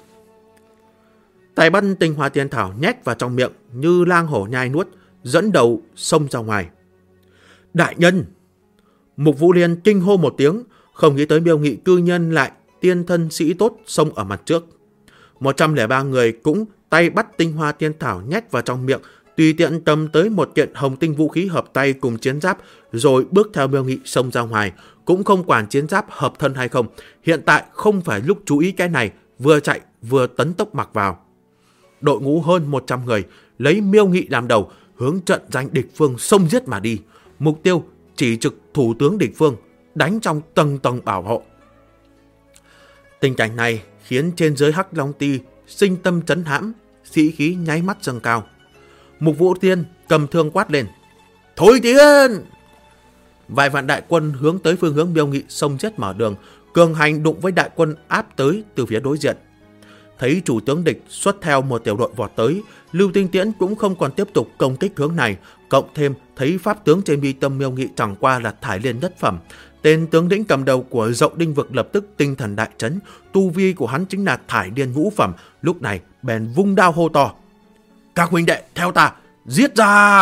Tay bắt tinh hoa tiên thảo nhét vào trong miệng như lang hổ nhai nuốt, dẫn đầu xông ra ngoài. Đại nhân! Mục Vũ Liên kinh hô một tiếng, không nghĩ tới Miêu Nghị cư nhân lại tiên thân sĩ tốt xông ở mặt trước. 103 người cũng tay bắt tinh hoa tiên thảo nhét vào trong miệng, tùy tiện cầm tới một kiện hồng tinh vũ khí hợp tay cùng chiến giáp, rồi bước theo Miêu Nghị xông ra ngoài, cũng không quản chiến giáp hợp thân hay không. Hiện tại không phải lúc chú ý cái này, vừa chạy vừa tấn tốc mặc vào. Đội ngũ hơn 100 người lấy Miêu Nghị làm đầu, hướng trận danh địch phương xông giết mà đi. Mục tiêu chỉ trực thủ tướng địch phương, đánh trong tầng tầng bảo hộ. Tình cảnh này khiến trên dưới Hắc Long Ti sinh tâm trấn hãm, sĩ khí nháy mắt dâng cao. Mục Vũ Tiên cầm thương quát lên: thôi tiến! Vài vạn đại quân hướng tới phương hướng Miêu Nghị xông giết mở đường, cường hành đụng với đại quân áp tới từ phía đối diện. Thấy chủ tướng địch xuất theo một tiểu đội vọt tới, lưu tinh tiễn cũng không còn tiếp tục công kích hướng này, cộng thêm thấy pháp tướng trên mi tâm Miêu Nghị chẳng qua là Thái Liên nhất phẩm. Tên tướng lĩnh cầm đầu của Dậu Đinh vực lập tức tinh thần đại chấn, tu vi của hắn chính là Thải Liên ngũ phẩm, lúc này bèn vung đao hô to: các huynh đệ theo ta, giết ra!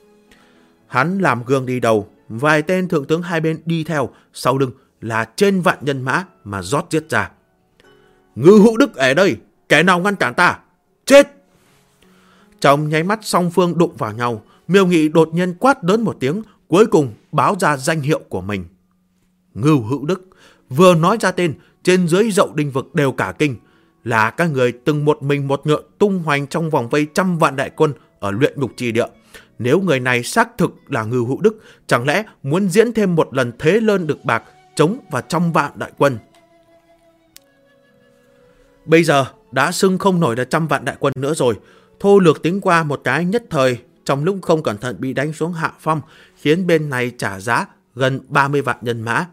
Hắn làm gương đi đầu, vài tên thượng tướng hai bên đi theo, sau lưng là trên vạn nhân mã mà rót giết ra. Ngư Hữu Đức ở đây, kẻ nào ngăn cản ta, chết! Trong nháy mắt song phương đụng vào nhau, Miêu Nghị đột nhiên quát lớn một tiếng, cuối cùng báo ra danh hiệu của mình. Ngưu Hữu Đức, Vừa nói ra tên, trên dưới Dậu Đinh Vực đều cả kinh. Là các người từng một mình một ngựa tung hoành trong vòng vây 100 vạn đại quân ở luyện ngục trì địa. Nếu người này xác thực là Ngưu Hữu Đức, chẳng lẽ muốn diễn thêm một lần thế lơn được bạc chống vào 100 vạn đại quân? Bây giờ đã xưng không nổi là 100 vạn đại quân nữa rồi. Thô lược tính qua một cái nhất thời, trong lúc không cẩn thận bị đánh xuống hạ phong, khiến bên này trả giá gần 30 vạn nhân mã.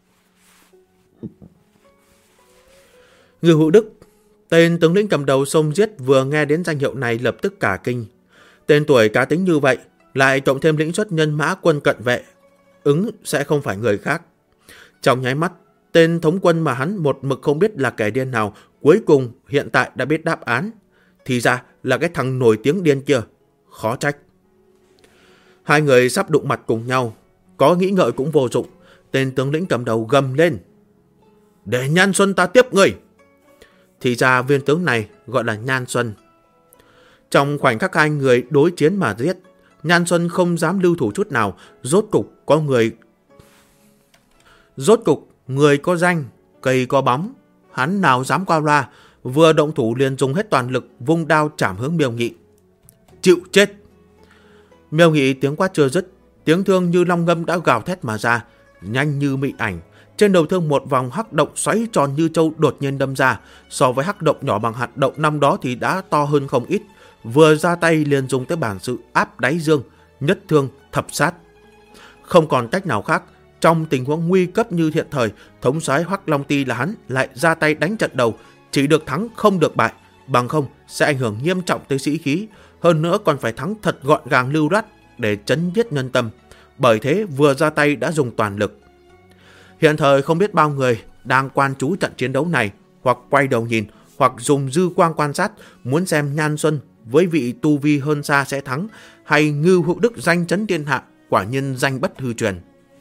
Ngưu Hữu Đức, tên tướng lĩnh cầm đầu xông giết, vừa nghe đến danh hiệu này lập tức cả kinh. Tên tuổi cá tính như vậy, lại cộng thêm lĩnh xuất nhân mã quân cận vệ, ứng sẽ không phải người khác. Trong nháy mắt, tên thống quân mà hắn một mực không biết là kẻ điên nào, cuối cùng hiện tại đã biết đáp án. Thì ra là cái thằng nổi tiếng điên kia. Khó trách. Hai người sắp đụng mặt cùng nhau, có nghĩ ngợi cũng vô dụng. Tên tướng lĩnh cầm đầu gầm lên: để Nhan Xuân ta tiếp người. Thì ra viên tướng này gọi là Nhan Xuân. Trong khoảnh khắc hai người đối chiến mà giết, Nhan Xuân không dám lưu thủ chút nào. Rốt cục người có danh, cây có bóng, hắn nào dám qua loa. Vừa động thủ liền dùng hết toàn lực, vung đao chảm hướng Miêu Nghị. Chịu chết! Miêu Nghị tiếng quát chưa dứt, tiếng thương như long ngâm đã gào thét mà ra, nhanh như mị ảnh. Trên đầu thương một vòng hắc động xoáy tròn như trâu đột nhiên đâm ra. So với hắc động nhỏ bằng hạt đậu năm đó thì đã to hơn không ít. Vừa ra tay liền dùng tới bản sự áp đáy dương, nhất thương thập sát. Không còn cách nào khác, trong tình huống nguy cấp như hiện thời, thống soái Hoắc Long Ty là hắn lại ra tay đánh trận đầu. Chỉ được thắng không được bại, bằng không sẽ ảnh hưởng nghiêm trọng tới sĩ khí. Hơn nữa còn phải thắng thật gọn gàng lưu loát để chấn giết nhân tâm. Bởi thế vừa ra tay đã dùng toàn lực. Hiện thời không biết bao người đang quan trú trận chiến đấu này, hoặc quay đầu nhìn, hoặc dùng dư quang quan sát, muốn xem Nhan Xuân với vị tu vi hơn xa sẽ thắng, hay Ngưu Hữu Đức danh chấn thiên hạ, quả nhiên danh bất hư truyền.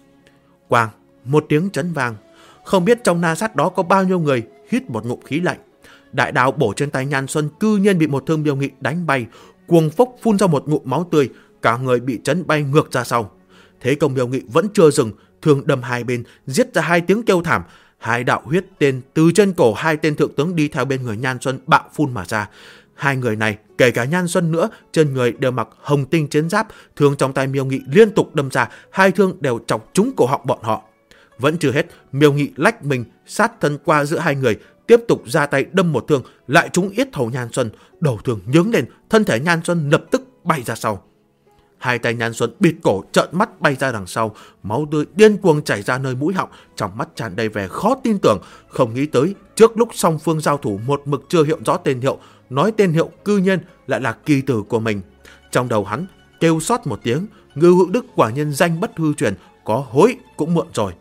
Quang, một tiếng chấn vang, không biết trong na sát đó có bao nhiêu người hít một ngụm khí lạnh. Đại đao bổ trên tay Nhan Xuân cư nhiên bị một thương Miêu Nghị đánh bay, cuồng phốc phun ra một ngụm máu tươi, cả người bị chấn bay ngược ra sau. Thế công Miêu Nghị vẫn chưa dừng, thương đâm hai bên, giết ra hai tiếng kêu thảm. Hai đạo huyết tên từ trên cổ hai tên thượng tướng đi theo bên người Nhan Xuân bạo phun mà ra. Hai người này, kể cả Nhan Xuân nữa, trên người đều mặc hồng tinh chiến giáp, thương trong tay Miêu Nghị liên tục đâm ra, hai thương đều chọc trúng cổ họng bọn họ. Vẫn chưa hết, Miêu Nghị lách mình sát thân qua giữa hai người, tiếp tục ra tay đâm một thương, lại trúng yết hầu Nhan Xuân, đầu thương nhướng lên, thân thể Nhan Xuân lập tức bay ra sau. Hai tay Nhan Xuân bịt cổ, trợn mắt bay ra đằng sau, máu tươi điên cuồng chảy ra nơi mũi họng, trong mắt tràn đầy vẻ khó tin tưởng, không nghĩ tới trước lúc song phương giao thủ một mực chưa hiệu rõ tên hiệu, nói tên hiệu cư nhiên lại là kỳ tử của mình. Trong đầu hắn kêu sót một tiếng, Ngưu Hữu Đức quả nhiên danh bất hư truyền, có hối cũng muộn rồi.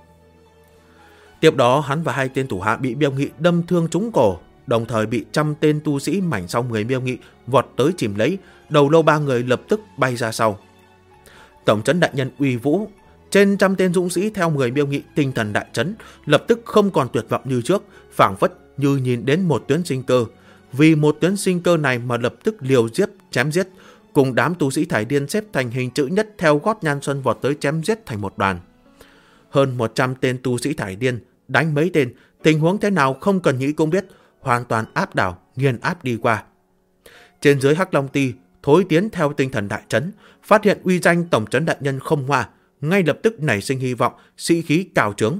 Tiếp đó hắn và hai tên thủ hạ bị Miêu Nghị đâm thương trúng cổ, đồng thời bị 100 tên tu sĩ mảnh sau người Miêu Nghị vọt tới chìm lấy, đầu lâu ba người lập tức bay ra sau. Tổng trấn đại nhân uy vũ, trên 100 tên dũng sĩ theo người Miêu Nghị tinh thần đại chấn, lập tức không còn tuyệt vọng như trước, phảng phất như nhìn đến một tuyến sinh cơ. Vì một tuyến sinh cơ này mà lập tức liều giết chém giết, cùng đám tu sĩ thải điên xếp thành hình chữ nhất theo gót Nhan Xuân vọt tới chém giết thành một đoàn. Hơn 100 tên tu sĩ thải điên đánh mấy tên, tình huống thế nào không cần nghĩ cũng biết, hoàn toàn áp đảo, nghiền áp đi qua. Trên dưới Hắc Long Ty thối tiến theo tinh thần đại chấn, phát hiện uy danh tổng trấn đại nhân không hoa, ngay lập tức nảy sinh hy vọng, sĩ khí cào trướng.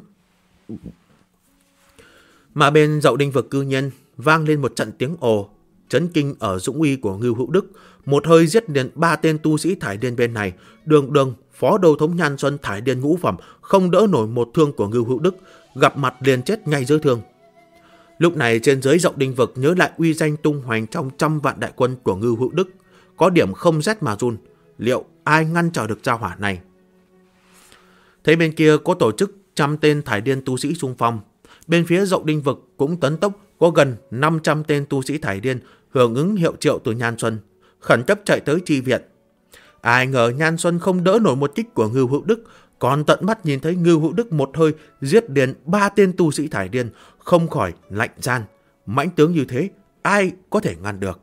Mà bên Dậu Đinh Vực cư nhiên vang lên một trận tiếng ồ, chấn kinh ở dũng uy của Ngưu Hữu Đức, một hơi giết liền 3 tên tu sĩ thải điên bên này. Đường phó đầu thống Nhan Xuân thải điên ngũ phẩm, không đỡ nổi một thương của Ngưu Hữu Đức, gặp mặt liền chết ngay giữa thương. Lúc này trên dưới Dậu Đinh Vực nhớ lại uy danh tung hoành trong 100 vạn đại quân của Ngưu Hữu Đức, có điểm không rét mà run. Liệu ai ngăn trở được gia hỏa này? Thấy bên kia có tổ chức 100 tên thải điên tu sĩ xung phong, bên phía Dậu Đinh Vực cũng tấn tốc, có gần 500 tên tu sĩ thải điên hưởng ứng hiệu triệu từ Nhan Xuân, khẩn cấp chạy tới chi viện. Ai ngờ Nhan Xuân không đỡ nổi một kích của Ngưu Hữu Đức, còn tận mắt nhìn thấy Ngưu Hữu Đức một hơi giết liền 3 tên tu sĩ thải điên, không khỏi lạnh gian. Mãnh tướng như thế, ai có thể ngăn được?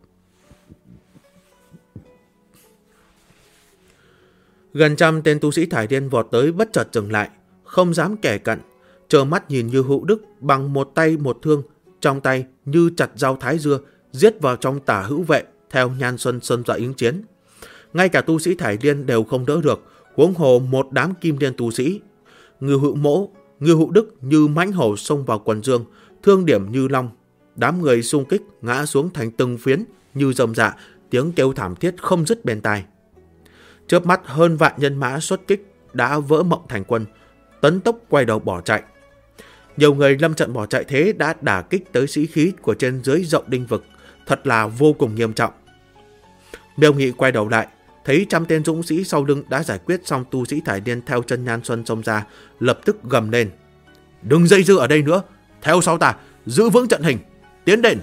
Gần 100 tên tu sĩ thải điên vọt tới bất chợt dừng lại, không dám kẻ cận. trơ mắt nhìn Như Hữu Đức bằng một tay một thương, trong tay như chặt dao thái dưa, giết vào trong Tả Hữu Vệ theo Nhan Xuân xâm dọa ứng chiến. Ngay cả tu sĩ Thải Liên đều không đỡ được, huống hồ một đám Kim Liên tu sĩ. Ngưu Hữu Mỗ, Ngưu Hữu Đức như mãnh hổ xông vào quần dương, thương điểm như long. Đám người xung kích ngã xuống thành từng phiến như rồng dạ, tiếng kêu thảm thiết không dứt bên tai. Chớp mắt hơn vạn nhân mã xuất kích đã vỡ mộng thành quân, tấn tốc quay đầu bỏ chạy. Nhiều người lâm trận bỏ chạy thế đã đả kích tới sĩ khí của trên dưới Dậu Đinh vực, thật là vô cùng nghiêm trọng. Miêu Nghị quay đầu lại, thấy trăm tên dũng sĩ sau lưng đã giải quyết xong tu sĩ Thải Liên theo chân Nhan Xuân xông ra, lập tức gầm lên: đừng dây dưa ở đây nữa, theo sau ta, giữ vững trận hình, tiến đến.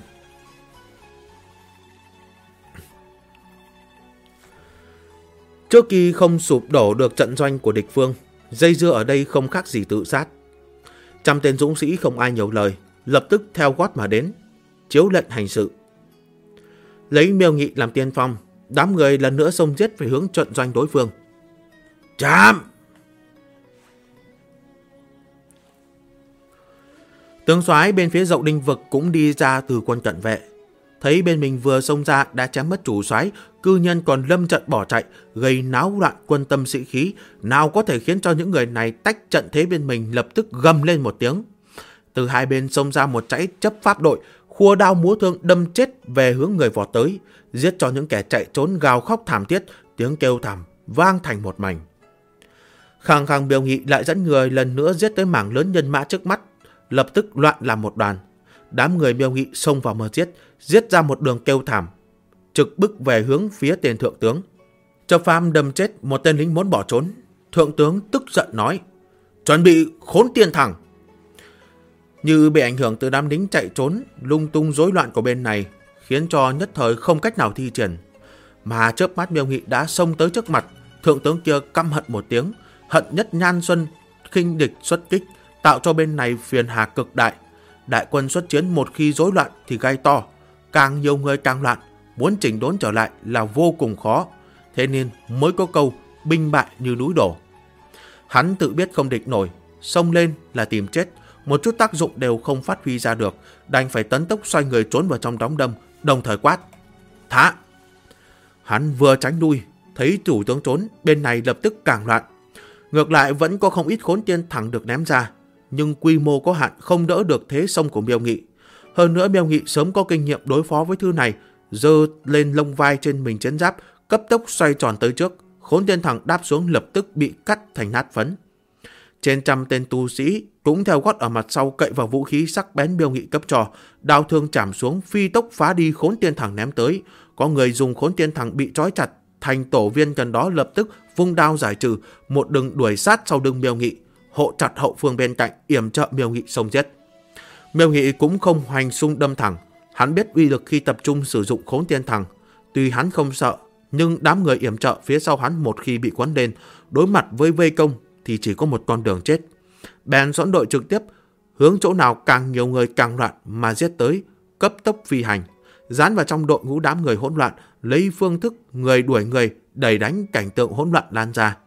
Trước khi không sụp đổ được trận doanh của địch phương, dây dưa ở đây không khác gì tự sát. Trăm tên dũng sĩ không ai nhiều lời, lập tức theo gót mà đến, chiếu lệnh hành sự. Lấy Miêu Nghị làm tiên phong, đám người lần nữa xông giết về hướng trận doanh đối phương. Chạm! Tướng soái bên phía Dậu Đinh vực cũng đi ra từ quân cận vệ, thấy bên mình vừa xông ra đã chém mất chủ soái, cư nhân còn lâm trận bỏ chạy, gây náo loạn quân tâm sĩ khí, nào có thể khiến cho những người này tách trận thế bên mình lập tức gầm lên một tiếng. Từ hai bên xông ra một dãy chấp pháp đội, khua đao múa thương đâm chết về hướng người vọt tới, giết cho những kẻ chạy trốn gào khóc thảm thiết, tiếng kêu thảm vang thành một mảnh. Khang Khang Miêu Nghị lại dẫn người lần nữa giết tới mảng lớn nhân mã trước mắt, lập tức loạn làm một đoàn. Đám người Miêu Nghị xông vào mà giết ra một đường kêu thảm, trực bức về hướng phía tên thượng tướng. Châu Phàm đâm chết một tên lính muốn bỏ trốn. Thượng tướng tức giận nói: chuẩn bị khốn tiên thẳng. Như bị ảnh hưởng từ đám lính chạy trốn lung tung rối loạn của bên này, khiến cho nhất thời không cách nào thi triển. Mà chớp mắt Miêu Nghị đã xông tới trước mặt. Thượng tướng kia căm hận một tiếng, hận nhất Nhan Xuân khinh địch xuất kích, tạo cho bên này phiền hà cực đại. Đại quân xuất chiến một khi rối loạn thì gai to, càng nhiều người càng loạn, muốn chỉnh đốn trở lại là vô cùng khó. Thế nên mới có câu binh bại như núi đổ. Hắn tự biết không địch nổi, xông lên là tìm chết, một chút tác dụng đều không phát huy ra được, đành phải tấn tốc xoay người trốn vào trong đóng đâm, đồng thời quát: thả! Hắn vừa tránh lui, thấy chủ tướng trốn, bên này lập tức càng loạn. Ngược lại vẫn có không ít khốn tiên thẳng được ném ra, nhưng quy mô có hạn, không đỡ được thế xông của Miêu Nghị. Hơn nữa Miêu Nghị sớm có kinh nghiệm đối phó với thứ này, giơ lên lông vai trên mình chiến giáp, cấp tốc xoay tròn tới trước, khốn tiên thẳng đáp xuống lập tức bị cắt thành nát phấn. Trên trăm tên tu sĩ cũng theo gót ở mặt sau cậy vào vũ khí sắc bén Miêu Nghị cấp cho, đao thương chạm xuống phi tốc phá đi khốn tiên thẳng ném tới. Có người dùng khốn tiên thẳng bị trói chặt thành tổ viên gần đó lập tức vung đao giải trừ, một đường đuổi sát sau lưng Miêu Nghị, hộ chặt hậu phương bên cạnh, yểm trợ Miêu Nghị xông giết. Miêu Nghị cũng không hoành xung đâm thẳng, hắn biết uy lực khi tập trung sử dụng khốn tiên thẳng. Tuy hắn không sợ, nhưng đám người yểm trợ phía sau hắn một khi bị quấn lên, đối mặt với vây công thì chỉ có một con đường chết. Bèn dẫn đội trực tiếp hướng chỗ nào càng nhiều người càng loạn mà giết tới, cấp tốc phi hành, dán vào trong đội ngũ đám người hỗn loạn, lấy phương thức người đuổi người, đẩy đánh, cảnh tượng hỗn loạn lan ra.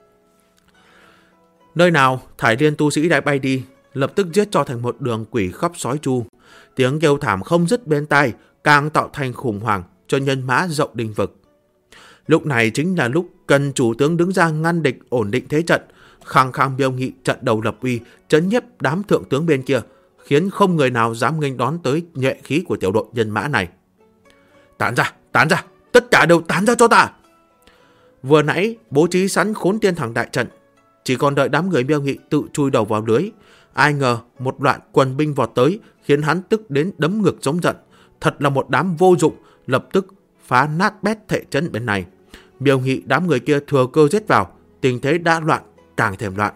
Nơi nào Thải Liên tu sĩ đã bay đi, lập tức giết cho thành một đường quỷ khóc sói chu. Tiếng kêu thảm không dứt bên tai, càng tạo thành khủng hoảng cho nhân mã Dậu Đinh vực. Lúc này chính là lúc cần chủ tướng đứng ra ngăn địch, ổn định thế trận. Khang Khang Miêu Nghị trận đầu lập uy, trấn nhiếp đám thượng tướng bên kia, khiến không người nào dám nghênh đón tới nhuệ khí của tiểu đội nhân mã này. Tán ra, tất cả đều tán ra cho ta! Vừa nãy bố trí sẵn khốn tiên thẳng đại trận, chỉ còn đợi đám người Miêu Nghị tự chui đầu vào lưới. Ai ngờ một loạt quần binh vọt tới, khiến hắn tức đến đấm ngực giống giận. Thật là một đám vô dụng, lập tức phá nát bét thể trấn bên này. Miêu Nghị đám người kia thừa cơ giết vào, tình thế đã loạn, càng thêm loạn.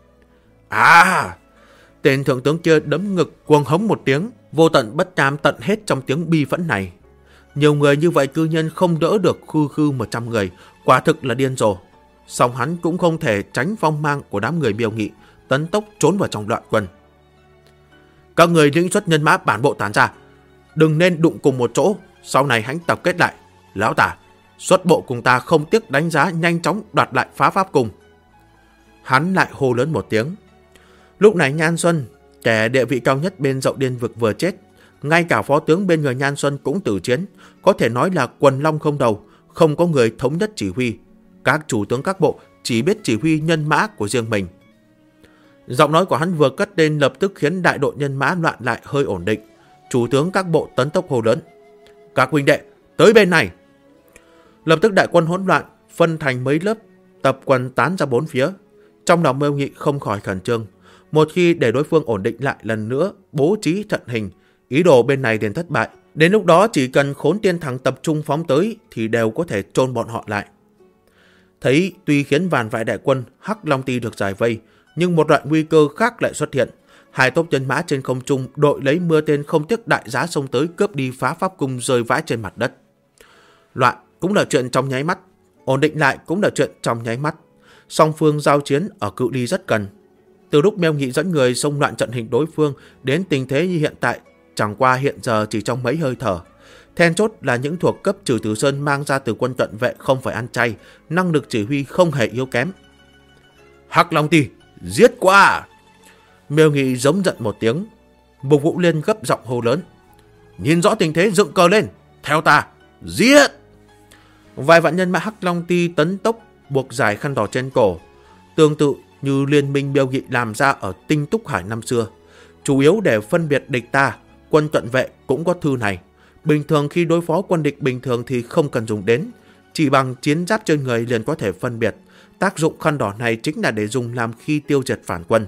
Tên thượng tướng kia đấm ngực cuồng hống một tiếng, vô tận bất cam tận hết trong tiếng bi phẫn này. Nhiều người như vậy cư nhân không đỡ được khư 100 người, quả thực là điên rồ. Song hắn cũng không thể tránh phong mang của đám người Miêu Nghị, tấn tốc trốn vào trong loạn quân. Các người lĩnh xuất nhân mã bản bộ tán ra, đừng nên đụng cùng một chỗ, sau này hãy tập kết lại. Lão tả, xuất bộ cùng ta không tiếc đánh giá, nhanh chóng đoạt lại phá pháp cùng. Hắn lại hô lớn một tiếng. Lúc này Nhan Xuân, kẻ địa vị cao nhất bên Dậu Điên Vực vừa chết, ngay cả phó tướng bên người Nhan Xuân cũng tử chiến, có thể nói là quần long không đầu, không có người thống nhất chỉ huy. Các chủ tướng các bộ chỉ biết chỉ huy nhân mã của riêng mình. Giọng nói của hắn vừa cất lên lập tức khiến đại đội nhân mã loạn lại hơi ổn định. Chủ tướng các bộ tấn tốc hô lớn: "Các huynh đệ, tới bên này!" Lập tức đại quân hỗn loạn, phân thành mấy lớp, tập quần tán ra bốn phía. Trong lòng Mêu Nghị không khỏi khẩn trương. Một khi để đối phương ổn định lại lần nữa, bố trí trận hình, ý đồ bên này liền thất bại. Đến lúc đó chỉ cần Khốn Tiên Thằng tập trung phóng tới thì đều có thể chôn bọn họ lại. Thấy tuy khiến vàn vại đại quân Hắc Long Ti được giải vây, nhưng một loại nguy cơ khác lại xuất hiện. Hai tốp nhân mã trên không trung đội lấy mưa tên không tiếc đại giá xông tới cướp đi phá pháp cung rơi vãi trên mặt đất. Loạn cũng là chuyện trong nháy mắt, ổn định lại cũng là chuyện trong nháy mắt. Song phương giao chiến ở cự ly rất gần. Từ lúc Mêu Nghị dẫn người xông loạn trận hình đối phương đến tình thế như hiện tại, chẳng qua hiện giờ chỉ trong mấy hơi thở. Then chốt là những thuộc cấp Trừ Tử Sơn mang ra từ quân cận vệ không phải ăn chay, năng lực chỉ huy không hề yếu kém. "Hắc Long Ti, giết qua!" Mêu Nghị giống giận một tiếng. Mục Vũ Liên gấp giọng hô lớn: "Nhìn rõ tình thế, dựng cờ lên, theo ta, giết!" Vài vạn nhân mã Hắc Long Ti tấn tốc buộc giải khăn đỏ trên cổ, tương tự như liên minh Mêu Nghị làm ra ở Tinh Túc Hải năm xưa, chủ yếu để phân biệt địch ta. Quân cận vệ cũng có thư này. Bình thường khi đối phó quân địch bình thường thì không cần dùng đến, chỉ bằng chiến giáp trên người liền có thể phân biệt. Tác dụng khăn đỏ này chính là để dùng làm khi tiêu diệt phản quân.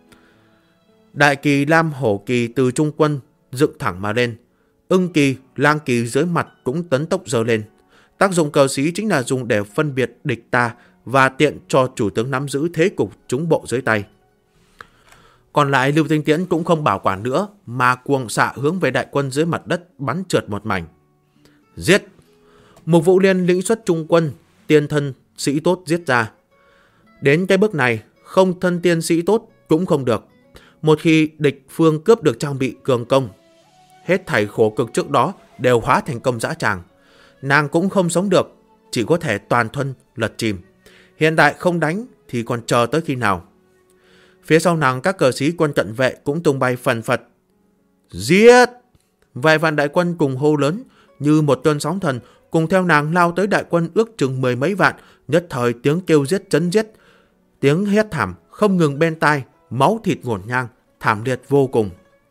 Đại kỳ Lam Hổ kỳ từ trung quân dựng thẳng mà lên, Ưng kỳ, Lang kỳ dưới mặt cũng tấn tốc giơ lên. Tác dụng cờ xí chính là dùng để phân biệt địch ta và tiện cho chủ tướng nắm giữ thế cục chúng bộ dưới tay. Còn lại Lưu Tinh Tiễn cũng không bảo quản nữa, mà cuồng xạ hướng về đại quân dưới mặt đất bắn trượt một mảnh. Giết! Mục Vũ Liên lĩnh xuất trung quân, tiên thân sĩ tốt giết ra. Đến cái bước này, không thân tiên sĩ tốt cũng không được. Một khi địch phương cướp được trang bị cường công, hết thảy khổ cực trước đó đều hóa thành công dã tràng. Nàng cũng không sống được, chỉ có thể toàn thân lật chìm. Hiện tại không đánh thì còn chờ tới khi nào? Phía sau nàng các cờ sĩ quân cận vệ cũng tung bay phần phật. Giết! Vài vạn đại quân cùng hô lớn như một cơn sóng thần, cùng theo nàng lao tới đại quân ước chừng mười mấy vạn. Nhất thời tiếng kêu giết chấn giết, tiếng hét thảm không ngừng bên tai, máu thịt ngổn ngang, thảm liệt vô cùng.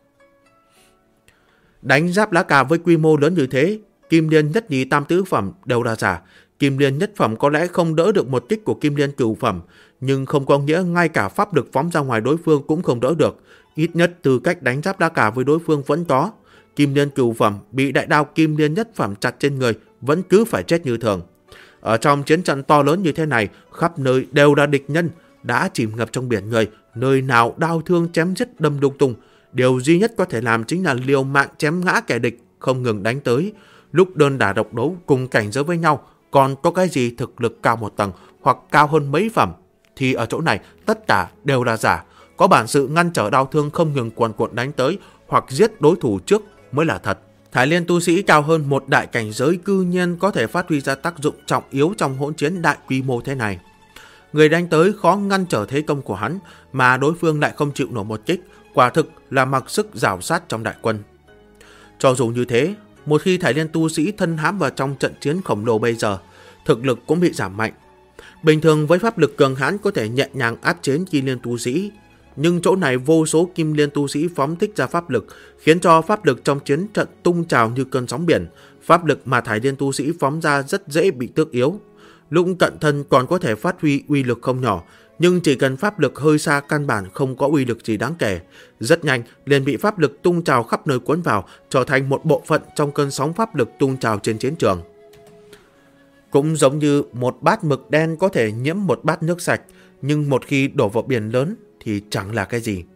Đánh giáp lá cà với quy mô lớn như thế, Kim Liên nhất nhì tam tứ phẩm đều là giả. Kim Liên nhất phẩm có lẽ không đỡ được một kích của Kim Liên cửu phẩm, nhưng không có nghĩa ngay cả pháp lực phóng ra ngoài đối phương cũng không đỡ được. Ít nhất tư cách đánh giáp lá cà với đối phương vẫn có. Kim Liên cửu phẩm bị đại đao Kim Liên nhất phẩm chặt trên người vẫn cứ phải chết như thường. Ở trong chiến trận to lớn như thế này, khắp nơi đều là địch nhân, đã chìm ngập trong biển người, nơi nào đao thương chém giết đâm lung tung. Điều duy nhất có thể làm chính là liều mạng chém ngã kẻ địch, không ngừng đánh tới. Lúc đơn đả độc đấu cùng cảnh giới với nhau, còn có cái gì thực lực cao một tầng hoặc cao hơn mấy phẩm, thì ở chỗ này tất cả đều là giả. Có bản sự ngăn trở đao thương không ngừng cuồn cuộn đánh tới hoặc giết đối thủ trước mới là thật. Thái Liên tu sĩ cao hơn một đại cảnh giới cư nhiên có thể phát huy ra tác dụng trọng yếu trong hỗn chiến đại quy mô thế này. Người đánh tới khó ngăn trở thế công của hắn, mà đối phương lại không chịu nổi một kích, quả thực là mặc sức rào sát trong đại quân. Cho dù như thế, một khi Thái Liên tu sĩ thân hãm vào trong trận chiến khổng lồ bây giờ, thực lực cũng bị giảm mạnh. Bình thường với pháp lực cường hãn có thể nhẹ nhàng áp chế Kim Liên tu sĩ, nhưng chỗ này vô số Kim Liên tu sĩ phóng thích ra pháp lực, khiến cho pháp lực trong chiến trận tung trào như cơn sóng biển. Pháp lực mà Thái Liên tu sĩ phóng ra rất dễ bị tước yếu. Lúc cận thân còn có thể phát huy uy lực không nhỏ, nhưng chỉ cần pháp lực hơi xa căn bản không có uy lực gì đáng kể. Rất nhanh liền bị pháp lực tung trào khắp nơi cuốn vào, trở thành một bộ phận trong cơn sóng pháp lực tung trào trên chiến trường. Cũng giống như một bát mực đen có thể nhiễm một bát nước sạch, nhưng một khi đổ vào biển lớn thì chẳng là cái gì.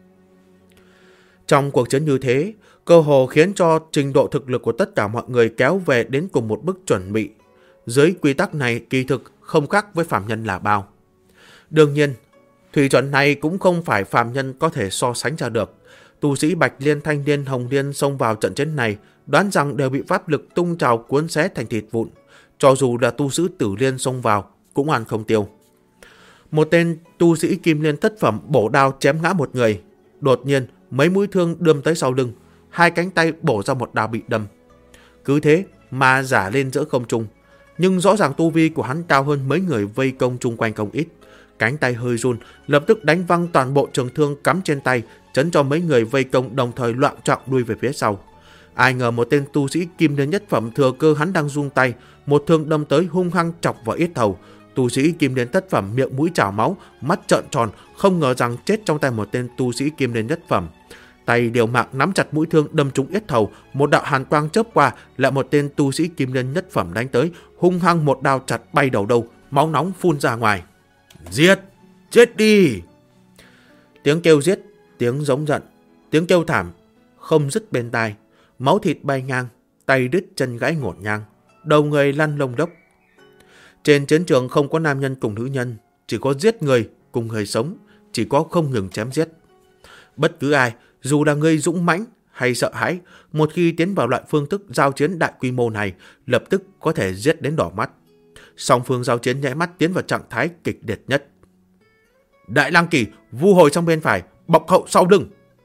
Trong cuộc chiến như thế, cơ hồ khiến cho trình độ thực lực của tất cả mọi người kéo về đến cùng một mức chuẩn bị. Dưới quy tắc này kỳ thực không khác với phàm nhân là bao. Đương nhiên, thủy chuẩn này cũng không phải phàm nhân có thể so sánh ra được. Tu sĩ Bạch Liên, Thanh Liên, Hồng Liên xông vào trận chiến này, đoán rằng đều bị pháp lực tung trào cuốn xé thành thịt vụn. Cho dù là tu sĩ Tử Liên xông vào, cũng ăn không tiêu. Một tên tu sĩ Kim Liên thất phẩm bổ đao chém ngã một người, Đột nhiên, mấy mũi thương đâm tới sau lưng, hai cánh tay bổ ra một đao bị đâm. Cứ thế mà giả lên giữa không trung, nhưng rõ ràng tu vi của hắn cao hơn mấy người vây công chung quanh không ít. Cánh tay hơi run, lập tức đánh văng toàn bộ trường thương cắm trên tay, chấn cho mấy người vây công đồng thời loạng choạng đuôi về phía sau. Ai ngờ một tên tu sĩ kim đan nhất phẩm thừa cơ hắn đang rung tay, một thương đâm tới hung hăng chọc vào yết hầu. Tu sĩ kim đan thất phẩm miệng mũi trào máu, mắt trợn tròn, không ngờ rằng chết trong tay một tên tu sĩ kim đan nhất phẩm. Tay liều mạng nắm chặt mũi thương đâm trúng yết hầu, một đạo hàn quang chớp qua, lại một tên tu sĩ kim đan nhất phẩm đánh tới, hung hăng một đao chặt bay đầu đâu, máu nóng phun ra ngoài. Giết! Chết đi! Tiếng kêu giết, tiếng giống giận, tiếng kêu thảm không dứt bên tai. Máu thịt bay ngang, tay đứt chân gãy ngổn ngang, đầu người lăn lông đốc. Trên chiến trường không có nam nhân cùng nữ nhân, chỉ có giết người cùng người sống, chỉ có không ngừng chém giết. Bất cứ ai, dù là người dũng mãnh hay sợ hãi, một khi tiến vào loại phương thức giao chiến đại quy mô này, lập tức có thể giết đến đỏ mắt. Song phương giao chiến nháy mắt tiến vào trạng thái kịch liệt nhất. Đại Lang Kỳ vu hồi sang bên phải, bọc hậu sau lưng.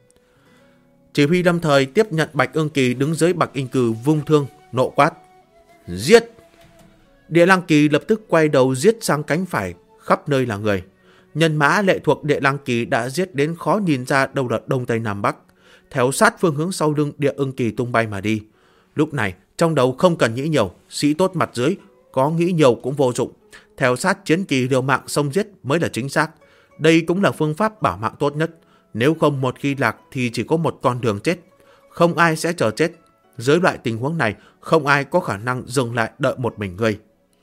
Chỉ huy lâm thời tiếp nhận Bạch Ưng Kỳ đứng dưới Bạch Ưng Cừ vung thương, nộ quát. Giết! Địa Lang Kỳ lập tức quay đầu giết sang cánh phải, khắp nơi là người. Nhân mã lệ thuộc Địa Lang Kỳ đã giết đến khó nhìn ra đâu là đông tây nam bắc, theo sát phương hướng sau lưng Địa Ưng Kỳ tung bay mà đi. Lúc này trong đầu không cần nghĩ nhiều, sĩ tốt mặt dưới có nghĩ nhiều cũng vô dụng, theo sát chiến kỳ liều mạng xông giết mới là chính xác. Đây cũng là phương pháp bảo mạng tốt nhất. Nếu không một khi lạc thì chỉ có một con đường chết, không ai sẽ chờ chết. Dưới loại tình huống này, không ai có khả năng dừng lại đợi một mình người.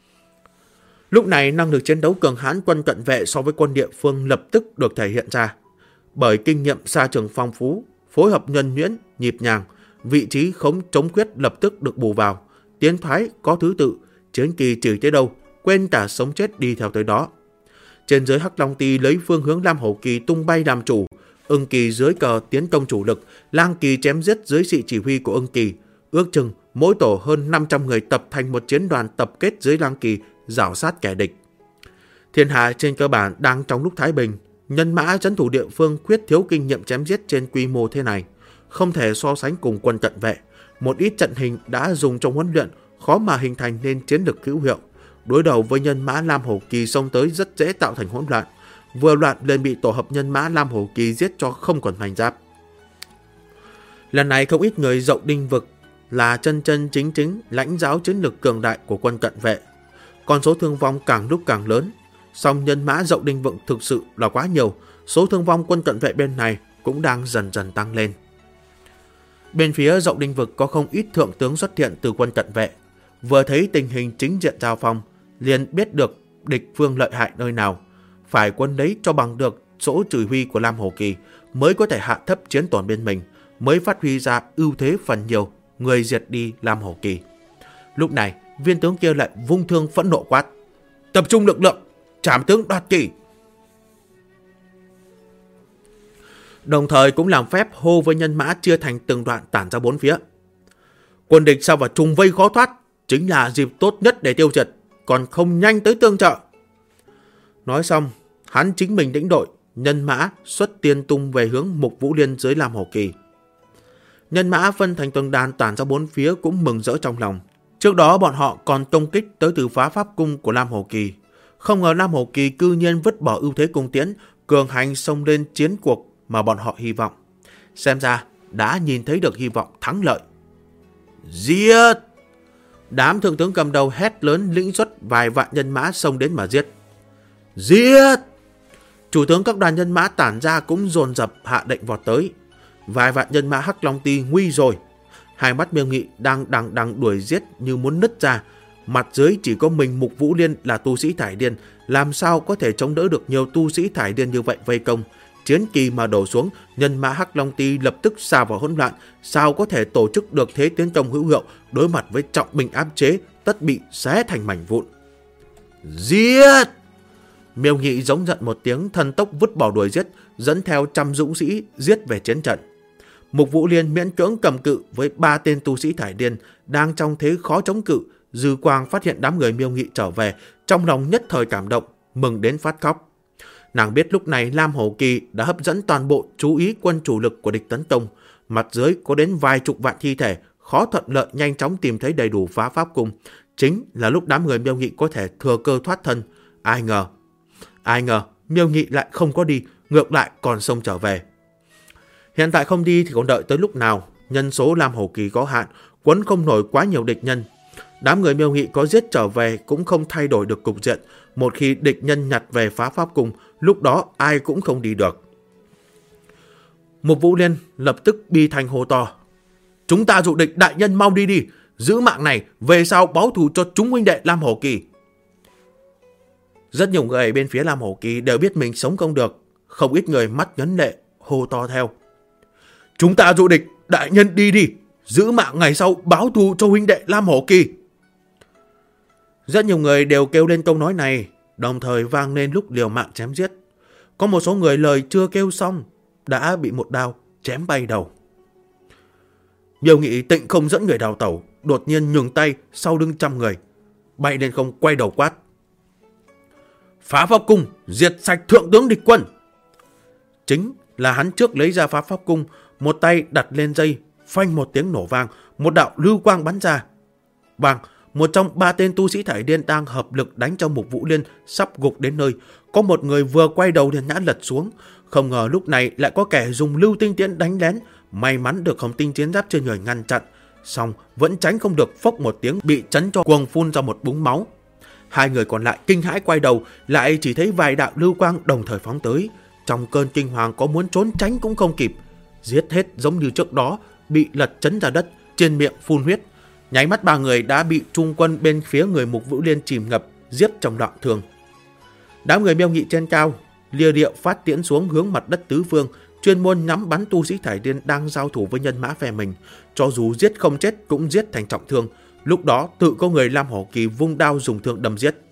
Lúc này năng lực chiến đấu cường hãn quân cận vệ so với quân địa phương lập tức được thể hiện ra. Bởi kinh nghiệm xa trường phong phú, phối hợp nhuần nhuyễn, nhịp nhàng, vị trí khống chống khuyết lập tức được bù vào. Tiến thoái có thứ tự, chiến kỳ chỉ tới đâu, quên cả sống chết đi theo tới đó. Trên dưới Hắc Long Ty lấy phương hướng Lam Hổ Kỳ tung bay làm chủ, Ưng Kỳ dưới cờ tiến công chủ lực, Lang Kỳ chém giết dưới sự chỉ huy của Ưng Kỳ. Ước chừng mỗi tổ hơn 500 người tập thành một chiến đoàn tập kết dưới Lang Kỳ, rảo sát kẻ địch. Thiên hạ trên cơ bản đang trong lúc thái bình, nhân mã trấn thủ địa phương khuyết thiếu kinh nghiệm chém giết trên quy mô thế này, không thể so sánh cùng quân cận vệ. Một ít trận hình đã dùng trong huấn luyện khó mà hình thành nên chiến lược hữu hiệu. Đối đầu với nhân mã Lam Hổ Kỳ xông tới rất dễ tạo thành hỗn loạn. Vừa loạn lên bị tổ hợp nhân mã Lam Hổ Kỳ giết cho không còn mảnh giáp. Lần này không ít người Dậu Đinh Vực là chân chân chính chính lãnh giáo chiến lược cường đại của quân cận vệ. Con số thương vong càng lúc càng lớn, song nhân mã Dậu Đinh Vực thực sự là quá nhiều, số thương vong quân cận vệ bên này cũng đang dần dần tăng lên. Bên phía Dậu Đinh Vực có không ít thượng tướng xuất hiện từ quân cận vệ, vừa thấy tình hình chính diện giao phong, liền biết được địch phương lợi hại nơi nào, phải quân đấy cho bằng được chỗ chỉ huy của Lam Hổ Kỳ, mới có thể hạ thấp chiến tổn bên mình, mới phát huy ra ưu thế phần nhiều, người diệt đi Lam Hổ Kỳ. Lúc này, viên tướng kia lại vung thương phẫn nộ quát: tập trung lực lượng, trảm tướng Đoạt Kỳ. Đồng thời cũng làm phép hô với nhân mã chia thành từng đoạn tản ra bốn phía. Quân địch sao vào trùng vây khó thoát, chính là dịp tốt nhất để tiêu diệt, còn không nhanh tới tương trợ. Nói xong, hắn chính mình lĩnh đội, nhân mã xuất tiên tung về hướng Mục Vũ Liên dưới Lam Hổ Kỳ. Nhân mã phân thành từng đàn tản ra bốn phía cũng mừng rỡ trong lòng. Trước đó bọn họ còn công kích tới từ phá pháp cung của Lam Hổ Kỳ. Không ngờ Lam Hổ Kỳ cư nhiên vứt bỏ ưu thế cung tiễn, cường hành xông lên chiến cuộc mà bọn họ hy vọng. Xem ra đã nhìn thấy được hy vọng thắng lợi. Giết! Đám thượng tướng cầm đầu hét lớn lĩnh xuất vài vạn nhân mã xông đến mà giết. Giết! Chủ tướng các đoàn nhân mã tản ra cũng dồn dập hạ lệnh vọt tới. Vài vạn nhân mã Hắc Long Ty nguy rồi. Hai mắt Miêu Nghị đang đằng đuổi giết như muốn nứt ra. Mặt dưới chỉ có mình Mục Vũ Liên là tu sĩ thải điên, làm sao có thể chống đỡ được nhiều tu sĩ thải điên như vậy vây công. Chiến kỳ mà đổ xuống, nhân mã Hắc Long Ty lập tức sa vào hỗn loạn, sao có thể tổ chức được thế tiến công hữu hiệu, đối mặt với trọng binh áp chế, tất bị xé thành mảnh vụn. Giết! Miêu Nghị giống giận một tiếng, thần tốc vứt bỏ đuổi giết, dẫn theo trăm dũng sĩ giết về chiến trận. Mục Vũ Liên miễn cưỡng cầm cự với 3 tên tu sĩ thải điên đang trong thế khó chống cự. Dư Quang phát hiện đám người Miêu Nghị trở về, trong lòng nhất thời cảm động, mừng đến phát khóc. Nàng biết lúc này Lam Hổ Kỳ đã hấp dẫn toàn bộ chú ý quân chủ lực của địch tấn công. Mặt dưới có đến vài chục vạn thi thể, khó thuận lợi nhanh chóng tìm thấy đầy đủ phá pháp cung. Chính là lúc đám người Miêu Nghị có thể thừa cơ thoát thân. Ai ngờ Miêu Nghị lại không có đi, ngược lại còn xông trở về. Hiện tại không đi thì còn đợi tới lúc nào? Nhân số Lam Hổ Kỳ có hạn, quấn không nổi quá nhiều địch nhân. Đám người Miêu Nghị có giết trở về cũng không thay đổi được cục diện. Một khi địch nhân nhặt về phá pháp cung, lúc đó ai cũng không đi được. Mục Vũ Liên lập tức bi thanh hô to: chúng ta dụ địch, đại nhân mau đi đi, giữ mạng này về sau báo thù cho chúng huynh đệ Lam Hổ Kỳ. Rất nhiều người bên phía Lam Hổ Kỳ đều biết mình sống không được, không ít người mắt ngấn lệ hô to theo: chúng ta dụ địch, đại nhân đi đi, giữ mạng ngày sau báo thù cho huynh đệ Lam Hổ Kỳ. Rất nhiều người đều kêu lên câu nói này, đồng thời vang lên lúc liều mạng chém giết. Có một số người lời chưa kêu xong đã bị một đao chém bay đầu. Miêu Nghị tịnh không dẫn người đào tẩu, đột nhiên nhường tay sau lưng trăm người, bay lên không quay đầu quát: phá pháp cung, diệt sạch thượng tướng địch quân. Chính là hắn trước lấy ra phá pháp cung, một tay đặt lên dây, phanh một tiếng nổ vang, một đạo lưu quang bắn ra. Bang, một trong ba tên tu sĩ thải điên đang hợp lực đánh cho Mục Vũ Liên sắp gục đến nơi, có một người vừa quay đầu liền ngã lật xuống. Không ngờ lúc này lại có kẻ dùng lưu tinh tiễn đánh lén, may mắn được Hồng Tinh chiến giáp trên người ngăn chặn, song vẫn tránh không được, phốc một tiếng bị chấn cho cuồng phun ra một búng máu. Hai người còn lại kinh hãi quay đầu, lại chỉ thấy vài đạo lưu quang đồng thời phóng tới. Trong cơn kinh hoàng có muốn trốn tránh cũng không kịp, giết hết giống như trước đó, bị lật chấn ra đất, trên miệng phun huyết. Nháy mắt ba người đã bị trung quân bên phía người Mục Vũ Liên chìm ngập, giết trong đoạn thương. Đám người Miêu Nghị trên cao lia điệu phát tiễn xuống hướng mặt đất tứ phương, chuyên môn nhắm bắn tu sĩ thải điên đang giao thủ với nhân mã phe mình. Cho dù giết không chết cũng giết thành trọng thương. Lúc đó tự có người Lam Hổ Kỳ vung đao dùng thương đâm giết.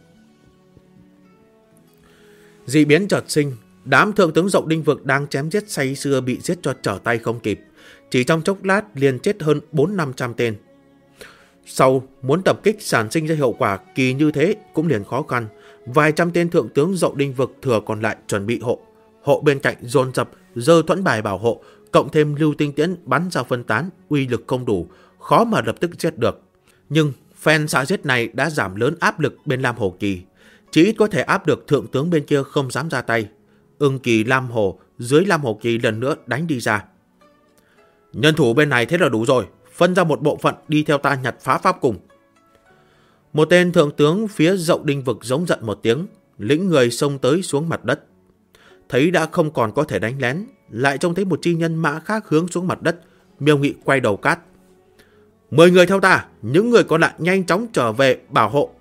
Dị biến chợt sinh, đám thượng tướng Dậu Đinh Vực đang chém giết say sưa bị giết cho trở tay không kịp. Chỉ trong chốc lát liền chết hơn 400-500 tên. Sau muốn tập kích sản sinh ra hiệu quả kỳ như thế cũng liền khó khăn. Vài trăm tên thượng tướng Dậu Đinh Vực thừa còn lại chuẩn bị hộ. Hộ bên cạnh dồn dập giơ thuẫn bài bảo hộ, cộng thêm lưu tinh tiễn bắn ra phân tán, uy lực không đủ, khó mà lập tức giết được. Nhưng phen xạ giết này đã giảm lớn áp lực bên Lam Hổ Kỳ, chỉ ít có thể áp được thượng tướng bên kia không dám ra tay. Ưng Kỳ Lam Hổ dưới Lam Hổ Kỳ lần nữa đánh đi ra. Nhân thủ bên này thế là đủ rồi, phân ra một bộ phận đi theo ta nhặt phá pháp cùng. Một tên thượng tướng phía Dậu Đinh Vực giống giận một tiếng, lĩnh người xông tới xuống mặt đất. Thấy đã không còn có thể đánh lén, lại trông thấy một chi nhân mã khác hướng xuống mặt đất. Miêu Nghị quay đầu cát: 10 người theo ta, những người còn lại nhanh chóng trở về bảo hộ.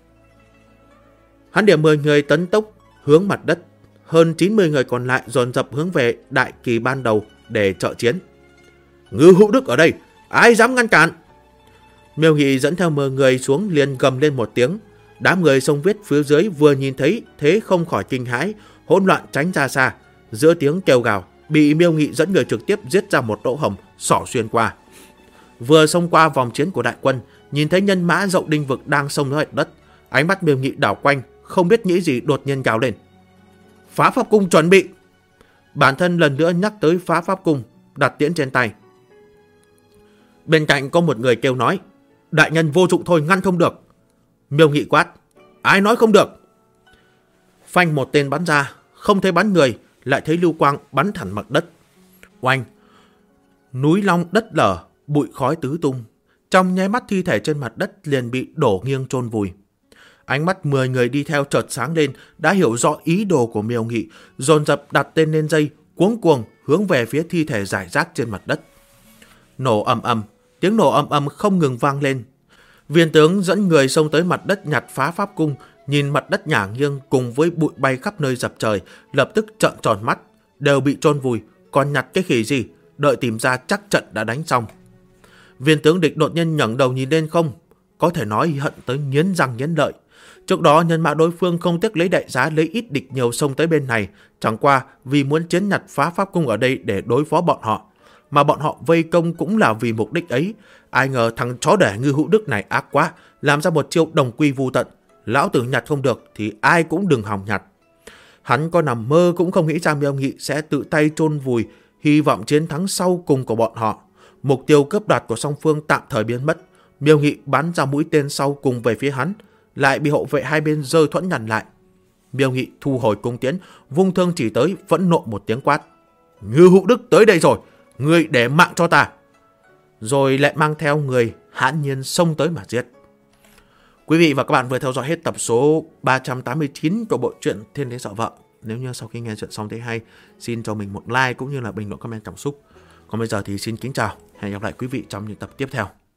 Hắn điểm 10 người tấn tốc hướng mặt đất, hơn 90 người còn lại dồn dập hướng về đại kỳ ban đầu để trợ chiến. Ngư Hữu Đức ở đây, ai dám ngăn cản? Miêu Nghị dẫn theo 10 người xuống liền gầm lên một tiếng. Đám người sông viết phía dưới vừa nhìn thấy thế không khỏi kinh hãi, hỗn loạn tránh ra xa. Giữa tiếng kêu gào, bị Miêu Nghị dẫn người trực tiếp giết ra một lỗ hổng, xỏ xuyên qua. Vừa xông qua vòng chiến của đại quân, nhìn thấy nhân mã Dậu Đinh Vực đang xông tới đất, ánh mắt Miêu Nghị đảo quanh, không biết nghĩ gì đột nhiên gào lên: phá pháp cung chuẩn bị! Bản thân lần nữa nhắc tới phá pháp cung, đặt tiễn trên tay. Bên cạnh có một người kêu nói: đại nhân vô dụng thôi, ngăn không được. Miêu Nghị quát: ai nói không được? Phanh một tên bắn ra, không thấy bắn người, lại thấy lưu quang bắn thẳng mặt đất. Oanh! Núi long đất lở, bụi khói tứ tung. Trong nháy mắt thi thể trên mặt đất liền bị đổ nghiêng chôn vùi. Ánh mắt 10 người đi theo chợt sáng lên, đã hiểu rõ ý đồ của Miêu Nghị, dồn dập đặt tên lên dây, cuống cuồng hướng về phía thi thể rải rác trên mặt đất. Nổ ầm ầm, tiếng nổ ầm ầm không ngừng vang lên. Viên tướng dẫn người xông tới mặt đất nhặt phá pháp cung, nhìn mặt đất nhả nghiêng cùng với bụi bay khắp nơi dập trời, lập tức trợn tròn mắt, đều bị chôn vùi, còn nhặt cái khỉ gì, đợi tìm ra chắc trận đã đánh xong. Viên tướng địch đột nhiên ngẩng đầu nhìn lên không, có thể nói hận tới nghiến răng nghiến lợi. Trước đó nhân mã đối phương không tiếc lấy đại giá lấy ít địch nhiều xông tới bên này, chẳng qua vì muốn chiến nhặt phá pháp cung ở đây để đối phó bọn họ, mà bọn họ vây công cũng là vì mục đích ấy. Ai ngờ thằng chó đẻ Ngư Hữu Đức này ác quá, làm ra một chiêu đồng quy vu tận. Lão tử nhặt không được thì ai cũng đừng hòng nhặt. Hắn có nằm mơ cũng không nghĩ rằng Miêu Nghị sẽ tự tay chôn vùi hy vọng chiến thắng sau cùng của bọn họ. Mục tiêu cướp đoạt của song phương tạm thời biến mất. Miêu Nghị bắn ra mũi tên sau cùng về phía hắn, lại bị hộ vệ hai bên giơ thuẫn ngăn lại. Miêu Nghị thu hồi cung tiễn, vung thương chỉ tới, phẫn nộ một tiếng quát: Ngư Hụ Đức tới đây rồi, ngươi để mạng cho ta! Rồi lại mang theo người hãn nhiên xông tới mà giết. Quý vị và các bạn vừa theo dõi hết tập số 389 của bộ truyện Thiên Đế Sợ Vợ. Nếu như sau khi nghe chuyện xong thấy hay, xin cho mình một like cũng như là bình luận comment cảm xúc. Còn bây giờ thì xin kính chào, hẹn gặp lại quý vị trong những tập tiếp theo.